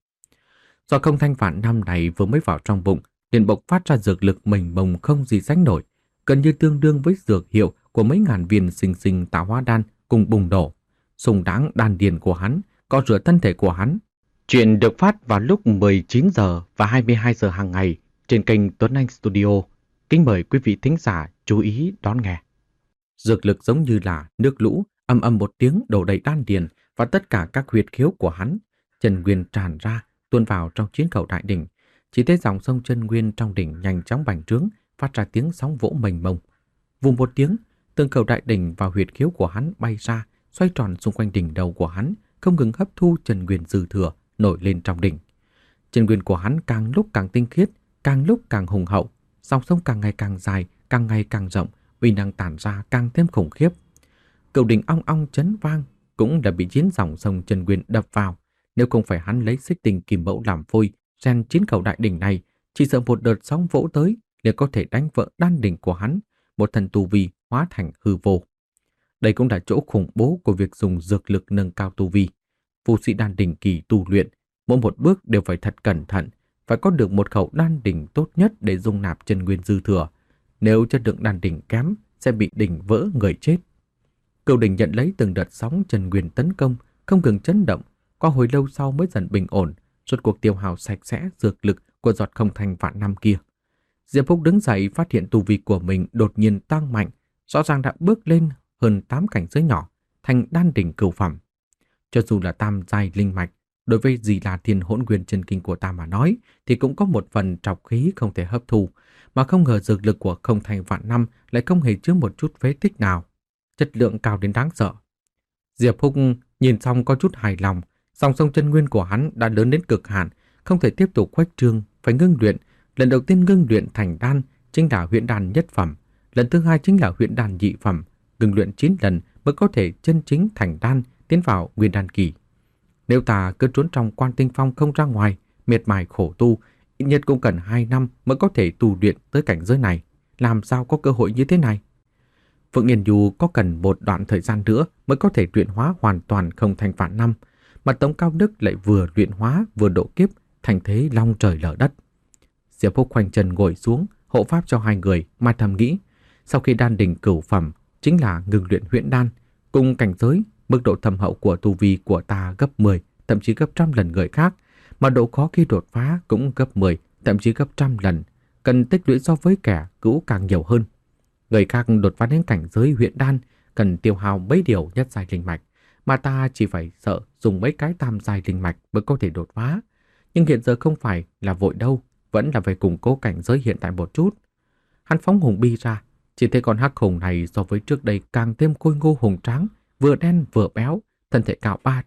Do không thanh vạn năm này vừa mới vào trong bụng, liền bộc phát ra dược lực mênh mông không gì sánh nổi, gần như tương đương với dược hiệu của mấy ngàn viên sinh sinh tạo hóa đan cùng bùng nổ. Sùng đáng đan điền của hắn, có rửa thân thể của hắn. Chuyện được phát vào lúc mười chín giờ và hai mươi hai giờ hàng ngày trên kênh Tuấn Anh Studio. Kính mời quý vị thính giả chú ý đón nghe. Dược lực giống như là nước lũ, ầm ầm một tiếng đổ đầy đan điền và tất cả các huyệt khiếu của hắn. Chân nguyên tràn ra, tuôn vào trong chiến cầu đại đỉnh. Chỉ thấy dòng sông chân nguyên trong đỉnh nhanh chóng bành trướng, phát ra tiếng sóng vỗ mênh mông. Vù một tiếng, từng cầu đại đỉnh và huyệt khiếu của hắn bay ra, xoay tròn xung quanh đỉnh đầu của hắn, không ngừng hấp thu chân nguyên dư thừa nổi lên trong đỉnh. Chân nguyên của hắn càng lúc càng tinh khiết, càng lúc càng hùng hậu, dòng sông càng ngày càng dài, càng ngày càng rộng, uy năng tản ra càng thêm khủng khiếp. Cầu đỉnh ong ong chấn vang cũng đã bị chiến dòng sông chân nguyên đập vào. Nếu không phải hắn lấy xích tinh kim mẫu làm phôi, rèn chiến cầu đại đỉnh này, chỉ sợ một đợt sóng vỗ tới liền có thể đánh vỡ đan đỉnh của hắn, một thần tu vi hóa thành hư vô. Đây cũng là chỗ khủng bố của việc dùng dược lực nâng cao tu vi. Phù sĩ đan đỉnh kỳ tu luyện, mỗi một bước đều phải thật cẩn thận, phải có được một khẩu đan đỉnh tốt nhất để dung nạp chân nguyên dư thừa. Nếu chất lượng đan đỉnh kém, sẽ bị đỉnh vỡ người chết. Cửu đỉnh nhận lấy từng đợt sóng chân nguyên tấn công, không ngừng chấn động, qua hồi lâu sau mới dần bình ổn, rốt cuộc tiêu hao sạch sẽ dược lực của giọt không thành vạn năm kia. Diệp Húc đứng dậy phát hiện tu vi của mình đột nhiên tăng mạnh, rõ ràng đã bước lên hơn tám cảnh giới nhỏ, thành đan đỉnh cửu phẩm. Cho dù là tam giai linh mạch, đối với gì là Thiên Hỗn Nguyên chân kinh của ta mà nói, thì cũng có một phần trọc khí không thể hấp thu, mà không ngờ dược lực của không thành vạn năm lại không hề chứa một chút phế tích nào, chất lượng cao đến đáng sợ. Diệp Húc nhìn xong có chút hài lòng, dòng sông chân nguyên của hắn đã lớn đến cực hạn, không thể tiếp tục khuếch trương, phải ngưng luyện. Lần đầu tiên ngưng luyện thành đan chính là huyễn đan nhất phẩm, lần thứ hai chính là huyễn đan nhị phẩm, ngưng luyện chín lần mới có thể chân chính thành đan, tiến vào nguyên đan kỳ. Nếu ta cứ trốn trong Quan Tinh Phong không ra ngoài, miệt mài khổ tu, ít nhất cũng cần hai năm mới có thể tu luyện tới cảnh giới này, làm sao có cơ hội như thế này? Phượng Yên Du có cần một đoạn thời gian nữa mới có thể luyện hóa hoàn toàn không thành vạn năm, mà Tống Cao Đức lại vừa luyện hóa vừa độ kiếp, thành thế long trời lở đất. Diệp Húc khoanh chân ngồi xuống, hộ pháp cho hai người, mà thầm nghĩ, sau khi đan đỉnh cửu phẩm chính là ngừng luyện huyễn đan, cùng cảnh giới, mức độ thâm hậu của tu vi của ta gấp mười, thậm chí gấp trăm lần người khác, mà độ khó khi đột phá cũng gấp mười, thậm chí gấp trăm lần, cần tích lũy so với kẻ cũ càng nhiều hơn. Người khác đột phá đến cảnh giới huyễn đan cần tiêu hao mấy điều nhất giai linh mạch, mà ta chỉ phải sợ dùng mấy cái tam giai linh mạch mới có thể đột phá. Nhưng hiện giờ không phải là vội đâu, vẫn là phải củng cố cảnh giới hiện tại một chút. Hắn phóng hùng bi ra, chỉ thấy con hắc hùng này so với trước đây càng thêm khôi ngô hùng tráng, vừa đen vừa béo, thân thể cao ba trượng,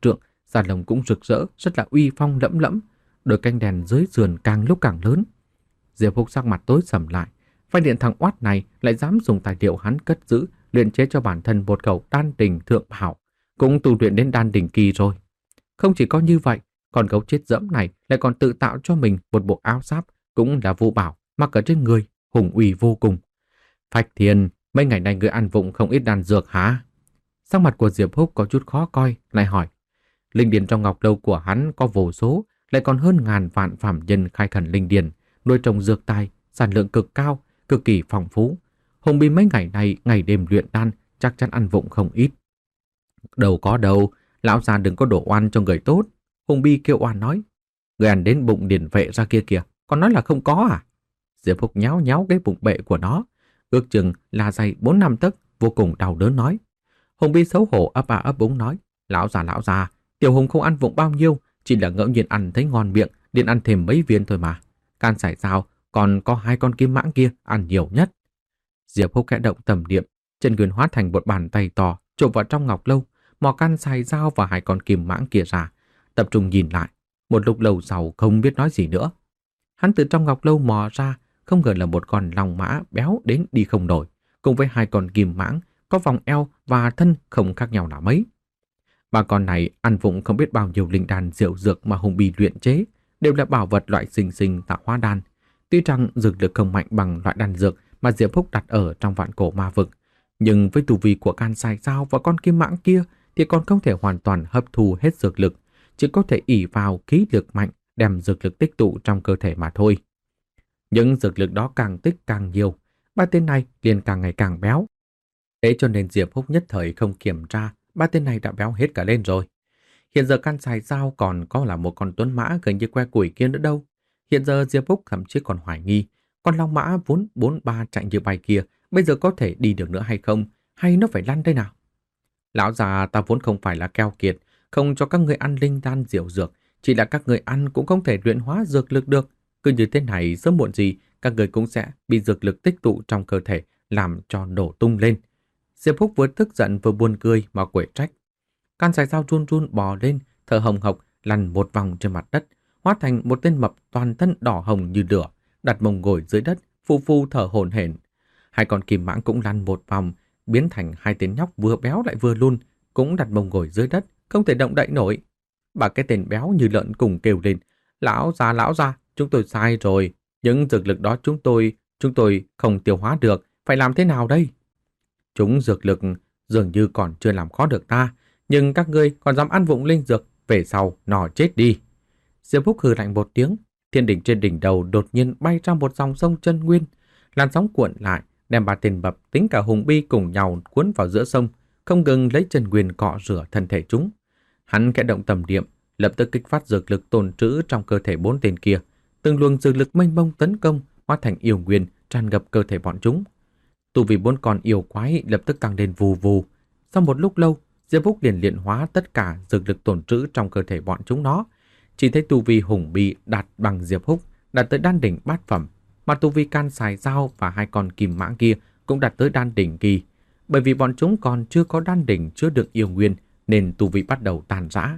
da lông cũng rực rỡ, rất là uy phong lẫm lẫm, đôi cánh đèn dưới sườn càng lúc càng lớn. Diệp Húc sắc mặt tối sầm lại, phát hiện thằng oát này lại dám dùng tài liệu hắn cất giữ luyện chế cho bản thân một khẩu đan đỉnh thượng bảo, cũng tu luyện đến đan đỉnh kỳ rồi. Không chỉ có như vậy, con gấu chết dẫm này lại còn tự tạo cho mình một bộ áo giáp cũng là vô bảo, mặc ở trên người, hùng uy vô cùng. Phách Thiên, mấy ngày nay ngươi ăn vụng không ít đan dược hả? Sắc mặt của Diệp Húc có chút khó coi, lại hỏi. Linh điền trong ngọc lâu của hắn có vô số, lại còn hơn ngàn vạn phạm nhân khai khẩn linh điền, nuôi trồng dược tài, sản lượng cực cao, cực kỳ phong phú. Hùng Bi mấy ngày này ngày đêm luyện đan, chắc chắn ăn vụng không ít. Đâu có đâu, lão già đừng có đổ oan cho người tốt. Hùng Bi kêu oan nói. Người ăn đến bụng điển vệ ra kia kìa, còn nói là không có à? Diệp Húc nháo nháo cái bụng bệ của nó, ước chừng là dày bốn năm tấc, vô cùng đau đớn nói. Hùng Bi xấu hổ ấp à ấp úng nói. Lão già lão già, Tiểu Hùng không ăn vụng bao nhiêu, chỉ là ngẫu nhiên ăn thấy ngon miệng, liền ăn thêm mấy viên thôi mà. Can sải dao, còn có hai con kim mãng kia ăn nhiều nhất. Diệp Húc khẽ động tầm niệm, chân quyền hóa thành một bàn tay to, chộp vào trong ngọc lâu, mò can sải dao và hai con kim mãng kia ra, tập trung nhìn lại. Một lúc lâu sau không biết nói gì nữa. Hắn từ trong ngọc lâu mò ra, không ngờ là một con long mã béo đến đi không nổi, cùng với hai con kim mãng có vòng eo và thân không khác nhau là mấy. Ba con này ăn vụng không biết bao nhiêu linh đan diệu dược mà Hùng Bi luyện chế, đều là bảo vật loại sinh sinh tạo hóa đan. Tuy rằng dược lực không mạnh bằng loại đan dược mà Diệp Húc đặt ở trong vạn cổ ma vực, nhưng với tu vi của can sài dao và con kim mãng kia thì còn không thể hoàn toàn hấp thu hết dược lực, chỉ có thể ỷ vào khí lực mạnh đem dược lực tích tụ trong cơ thể mà thôi. Những dược lực đó càng tích càng nhiều, ba tên này liền càng ngày càng béo. Thế cho nên Diệp Húc nhất thời không kiểm tra, ba tên này đã béo hết cả lên rồi. Hiện giờ can sài dao còn có là một con tuấn mã gần như que củi kia nữa đâu. Hiện giờ Diệp Húc thậm chí còn hoài nghi, con long mã vốn bốn ba chạy như bay kia bây giờ có thể đi được nữa hay không, hay nó phải lăn đây nào. Lão già, ta vốn không phải là keo kiệt, không cho các người ăn linh đan diệu dược, chỉ là các người ăn cũng không thể luyện hóa dược lực được. Cứ như thế này sớm muộn gì các người cũng sẽ bị dược lực tích tụ trong cơ thể làm cho nổ tung lên. Diệp Húc vừa tức giận vừa buồn cười mà quể trách. Can sài dao run run bò lên, thở hồng hộc lăn một vòng trên mặt đất, hóa thành một tên mập toàn thân đỏ hồng như lửa, đặt mông ngồi dưới đất, phù phù thở hổn hển. Hai con kim mãng cũng lăn một vòng, biến thành hai tên nhóc vừa béo lại vừa lun, cũng đặt mông ngồi dưới đất, không thể động đậy nổi. Bà cái tên béo như lợn cùng kêu lên, lão già lão già, chúng tôi sai rồi, những dược lực đó chúng tôi, chúng tôi không tiêu hóa được, phải làm thế nào đây? Chúng dược lực dường như còn chưa làm khó được ta, nhưng các ngươi còn dám ăn vụng linh dược, về sau nò chết đi. Diệp Húc hừ lạnh một tiếng, thiên đỉnh trên đỉnh đầu đột nhiên bay ra một dòng sông chân nguyên, làn sóng cuộn lại, đem ba tên mập tính cả Hùng Bi cùng nhau cuốn vào giữa sông, không ngừng lấy chân nguyên cọ rửa thân thể chúng. Hắn khẽ động tầm niệm, lập tức kích phát dược lực tồn trữ trong cơ thể bốn tên kia, từng luồng dược lực mênh mông tấn công, hóa thành yêu nguyên tràn ngập cơ thể bọn chúng. Tu vi bốn con yêu quái lập tức tăng lên vù vù. Sau một lúc lâu, Diệp Húc liền luyện hóa tất cả dược lực tồn trữ trong cơ thể bọn chúng nó. Chỉ thấy tu vi Hùng Bi đạt bằng Diệp Húc, đạt tới đan đỉnh bát phẩm, mà tu vi can sài dao và hai con kim mãng kia cũng đạt tới đan đỉnh kỳ. Bởi vì bọn chúng còn chưa có đan đỉnh chứa được yêu nguyên, nên tu vi bắt đầu tàn rã.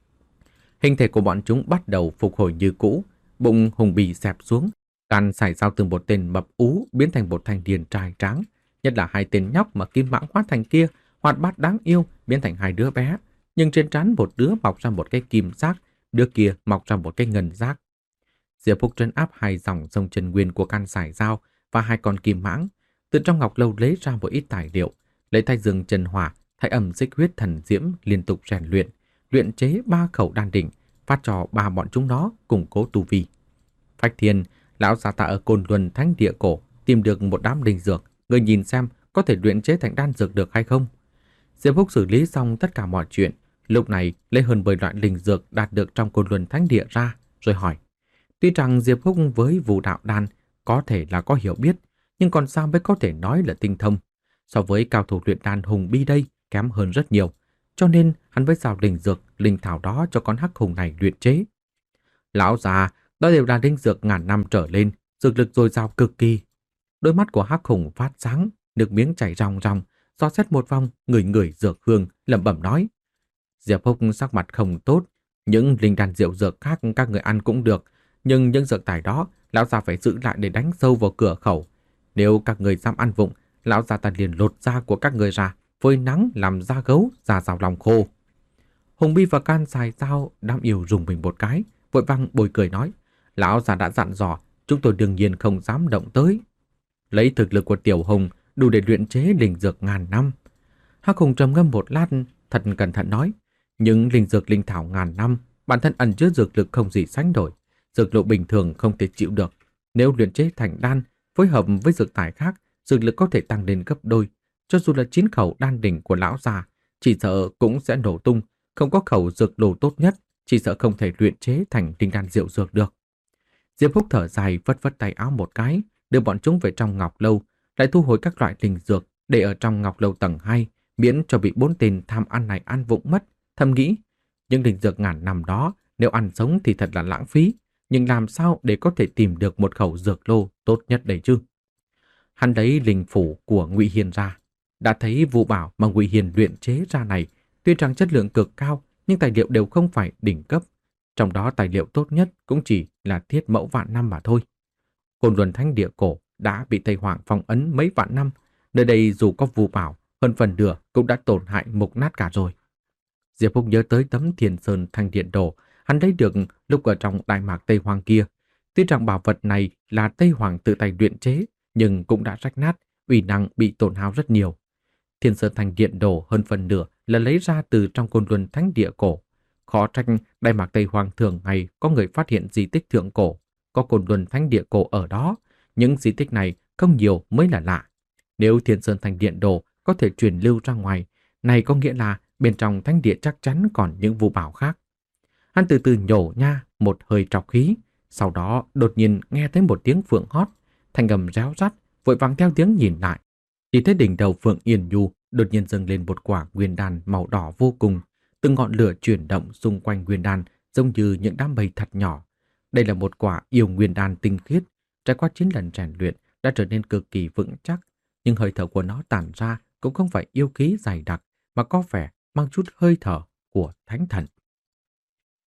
Hình thể của bọn chúng bắt đầu phục hồi như cũ, bụng Hùng Bi xẹp xuống, can sài dao từ một tên mập ú biến thành một thanh niên trai tráng, nhất là hai tên nhóc mà kim mãng hóa thành kia, hoạt bát đáng yêu biến thành hai đứa bé, nhưng trên trán một đứa mọc ra một cái kim giác, đứa kia mọc ra một cái ngân giác. Diệp Húc trấn áp hai dòng sông chân nguyên của can sải dao và hai con kim mãng, từ trong ngọc lâu lấy ra một ít tài liệu, lấy thay dương chân hỏa, thay âm xích huyết thần diễm liên tục rèn luyện, luyện chế ba khẩu đan đỉnh, phát cho ba bọn chúng nó củng cố tu vi. Phách Thiên, lão già ta ở Côn Luân Thánh Địa Cổ tìm được một đám linh dược, người nhìn xem có thể luyện chế thành đan dược được hay không. Diệp Húc xử lý xong tất cả mọi chuyện, lúc này lấy hơn mười loại linh dược đạt được trong Côn Luân Thánh Địa ra, rồi hỏi. Tuy rằng Diệp Húc với Vũ Đạo Đan có thể là có hiểu biết, nhưng còn sao mới có thể nói là tinh thông. So với cao thủ luyện đan Hùng Bi đây kém hơn rất nhiều, cho nên hắn mới giao linh dược, linh thảo đó cho con hắc hùng này luyện chế. Lão già, đó đều là linh dược ngàn năm trở lên, dược lực dồi dào cực kỳ. Đôi mắt của hắc hùng phát sáng, nước miếng chảy ròng ròng, do xét một vòng, người người dược hương, lẩm bẩm nói. Diệp Húc sắc mặt không tốt. Những linh đan rượu dược khác các người ăn cũng được, nhưng những dược tài đó lão già phải giữ lại để đánh sâu vào cửa khẩu. Nếu các người dám ăn vụng, lão già ta liền lột da của các người ra, phơi nắng làm da gấu, da rào lòng khô. Hùng Bi và Can xài dao đám yêu rùng mình một cái, vội vàng bồi cười nói, lão già đã dặn dò, chúng tôi đương nhiên không dám động tới. Lấy thực lực của Tiểu Hùng đủ để luyện chế linh dược ngàn năm. Hắc Hùng trầm ngâm một lát, thật cẩn thận nói, những linh dược linh thảo ngàn năm, bản thân ẩn chứa dược lực không gì sánh nổi, dược lực bình thường không thể chịu được. Nếu luyện chế thành đan, phối hợp với dược tài khác, dược lực có thể tăng lên gấp đôi. Cho dù là chín khẩu đan đỉnh của lão già, chỉ sợ cũng sẽ nổ tung. Không có khẩu dược đồ tốt nhất, chỉ sợ không thể luyện chế thành linh đan rượu dược được. Diệp Húc thở dài, vất vất tay áo một cái, đưa bọn chúng về trong ngọc lâu, lại thu hồi các loại linh dược để ở trong ngọc lâu tầng hai, miễn cho bị bốn tên tham ăn này ăn vụng mất. Thầm nghĩ, những linh dược ngàn năm đó nếu ăn sống thì thật là lãng phí, nhưng làm sao để có thể tìm được một khẩu dược lô tốt nhất đây chứ? Hắn lấy linh phủ của Ngụy Hiền ra, đã thấy vũ bảo mà Ngụy Hiền luyện chế ra này tuy rằng chất lượng cực cao, nhưng tài liệu đều không phải đỉnh cấp. Trong đó tài liệu tốt nhất cũng chỉ là thiết mẫu vạn năm mà thôi. Côn Luân Thánh Địa cổ đã bị Tây Hoàng phong ấn mấy vạn năm, nơi đây dù có vũ bảo, hơn phần nửa cũng đã tổn hại mục nát cả rồi. Diệp Húc nhớ tới tấm Thiên Sơn Thanh Điện Đồ hắn lấy được lúc ở trong Đại Mạc Tây Hoàng kia. Tuy rằng bảo vật này là Tây Hoàng tự tay luyện chế, nhưng cũng đã rách nát, uy năng bị tổn hao rất nhiều. Thiên Sơn Thanh Điện Đồ hơn phần nửa là lấy ra từ trong Côn Luân Thánh Địa cổ. Khó trách Đại Mạc Tây Hoàng thường ngày có người phát hiện di tích thượng cổ, có Côn Luân Thánh Địa cổ ở đó. Những di tích này không nhiều mới là lạ. Nếu Thiên Sơn Thanh Điện Đồ có thể truyền lưu ra ngoài, này có nghĩa là bên trong thánh địa chắc chắn còn những vũ bảo khác. Hắn từ từ nhổ nha một hơi trọc khí, sau đó đột nhiên nghe thấy một tiếng phượng hót, thanh âm réo rắt, vội vàng theo tiếng nhìn lại. Chỉ thấy đỉnh đầu Phượng Yên Nhu đột nhiên dâng lên một quả nguyên đan màu đỏ vô cùng, từng ngọn lửa chuyển động xung quanh nguyên đan giống như những đám mây thật nhỏ. Đây là một quả yêu nguyên đan tinh khiết, trải qua chín lần rèn luyện đã trở nên cực kỳ vững chắc, nhưng hơi thở của nó tản ra cũng không phải yêu khí dày đặc, mà có vẻ mang chút hơi thở của thánh thần.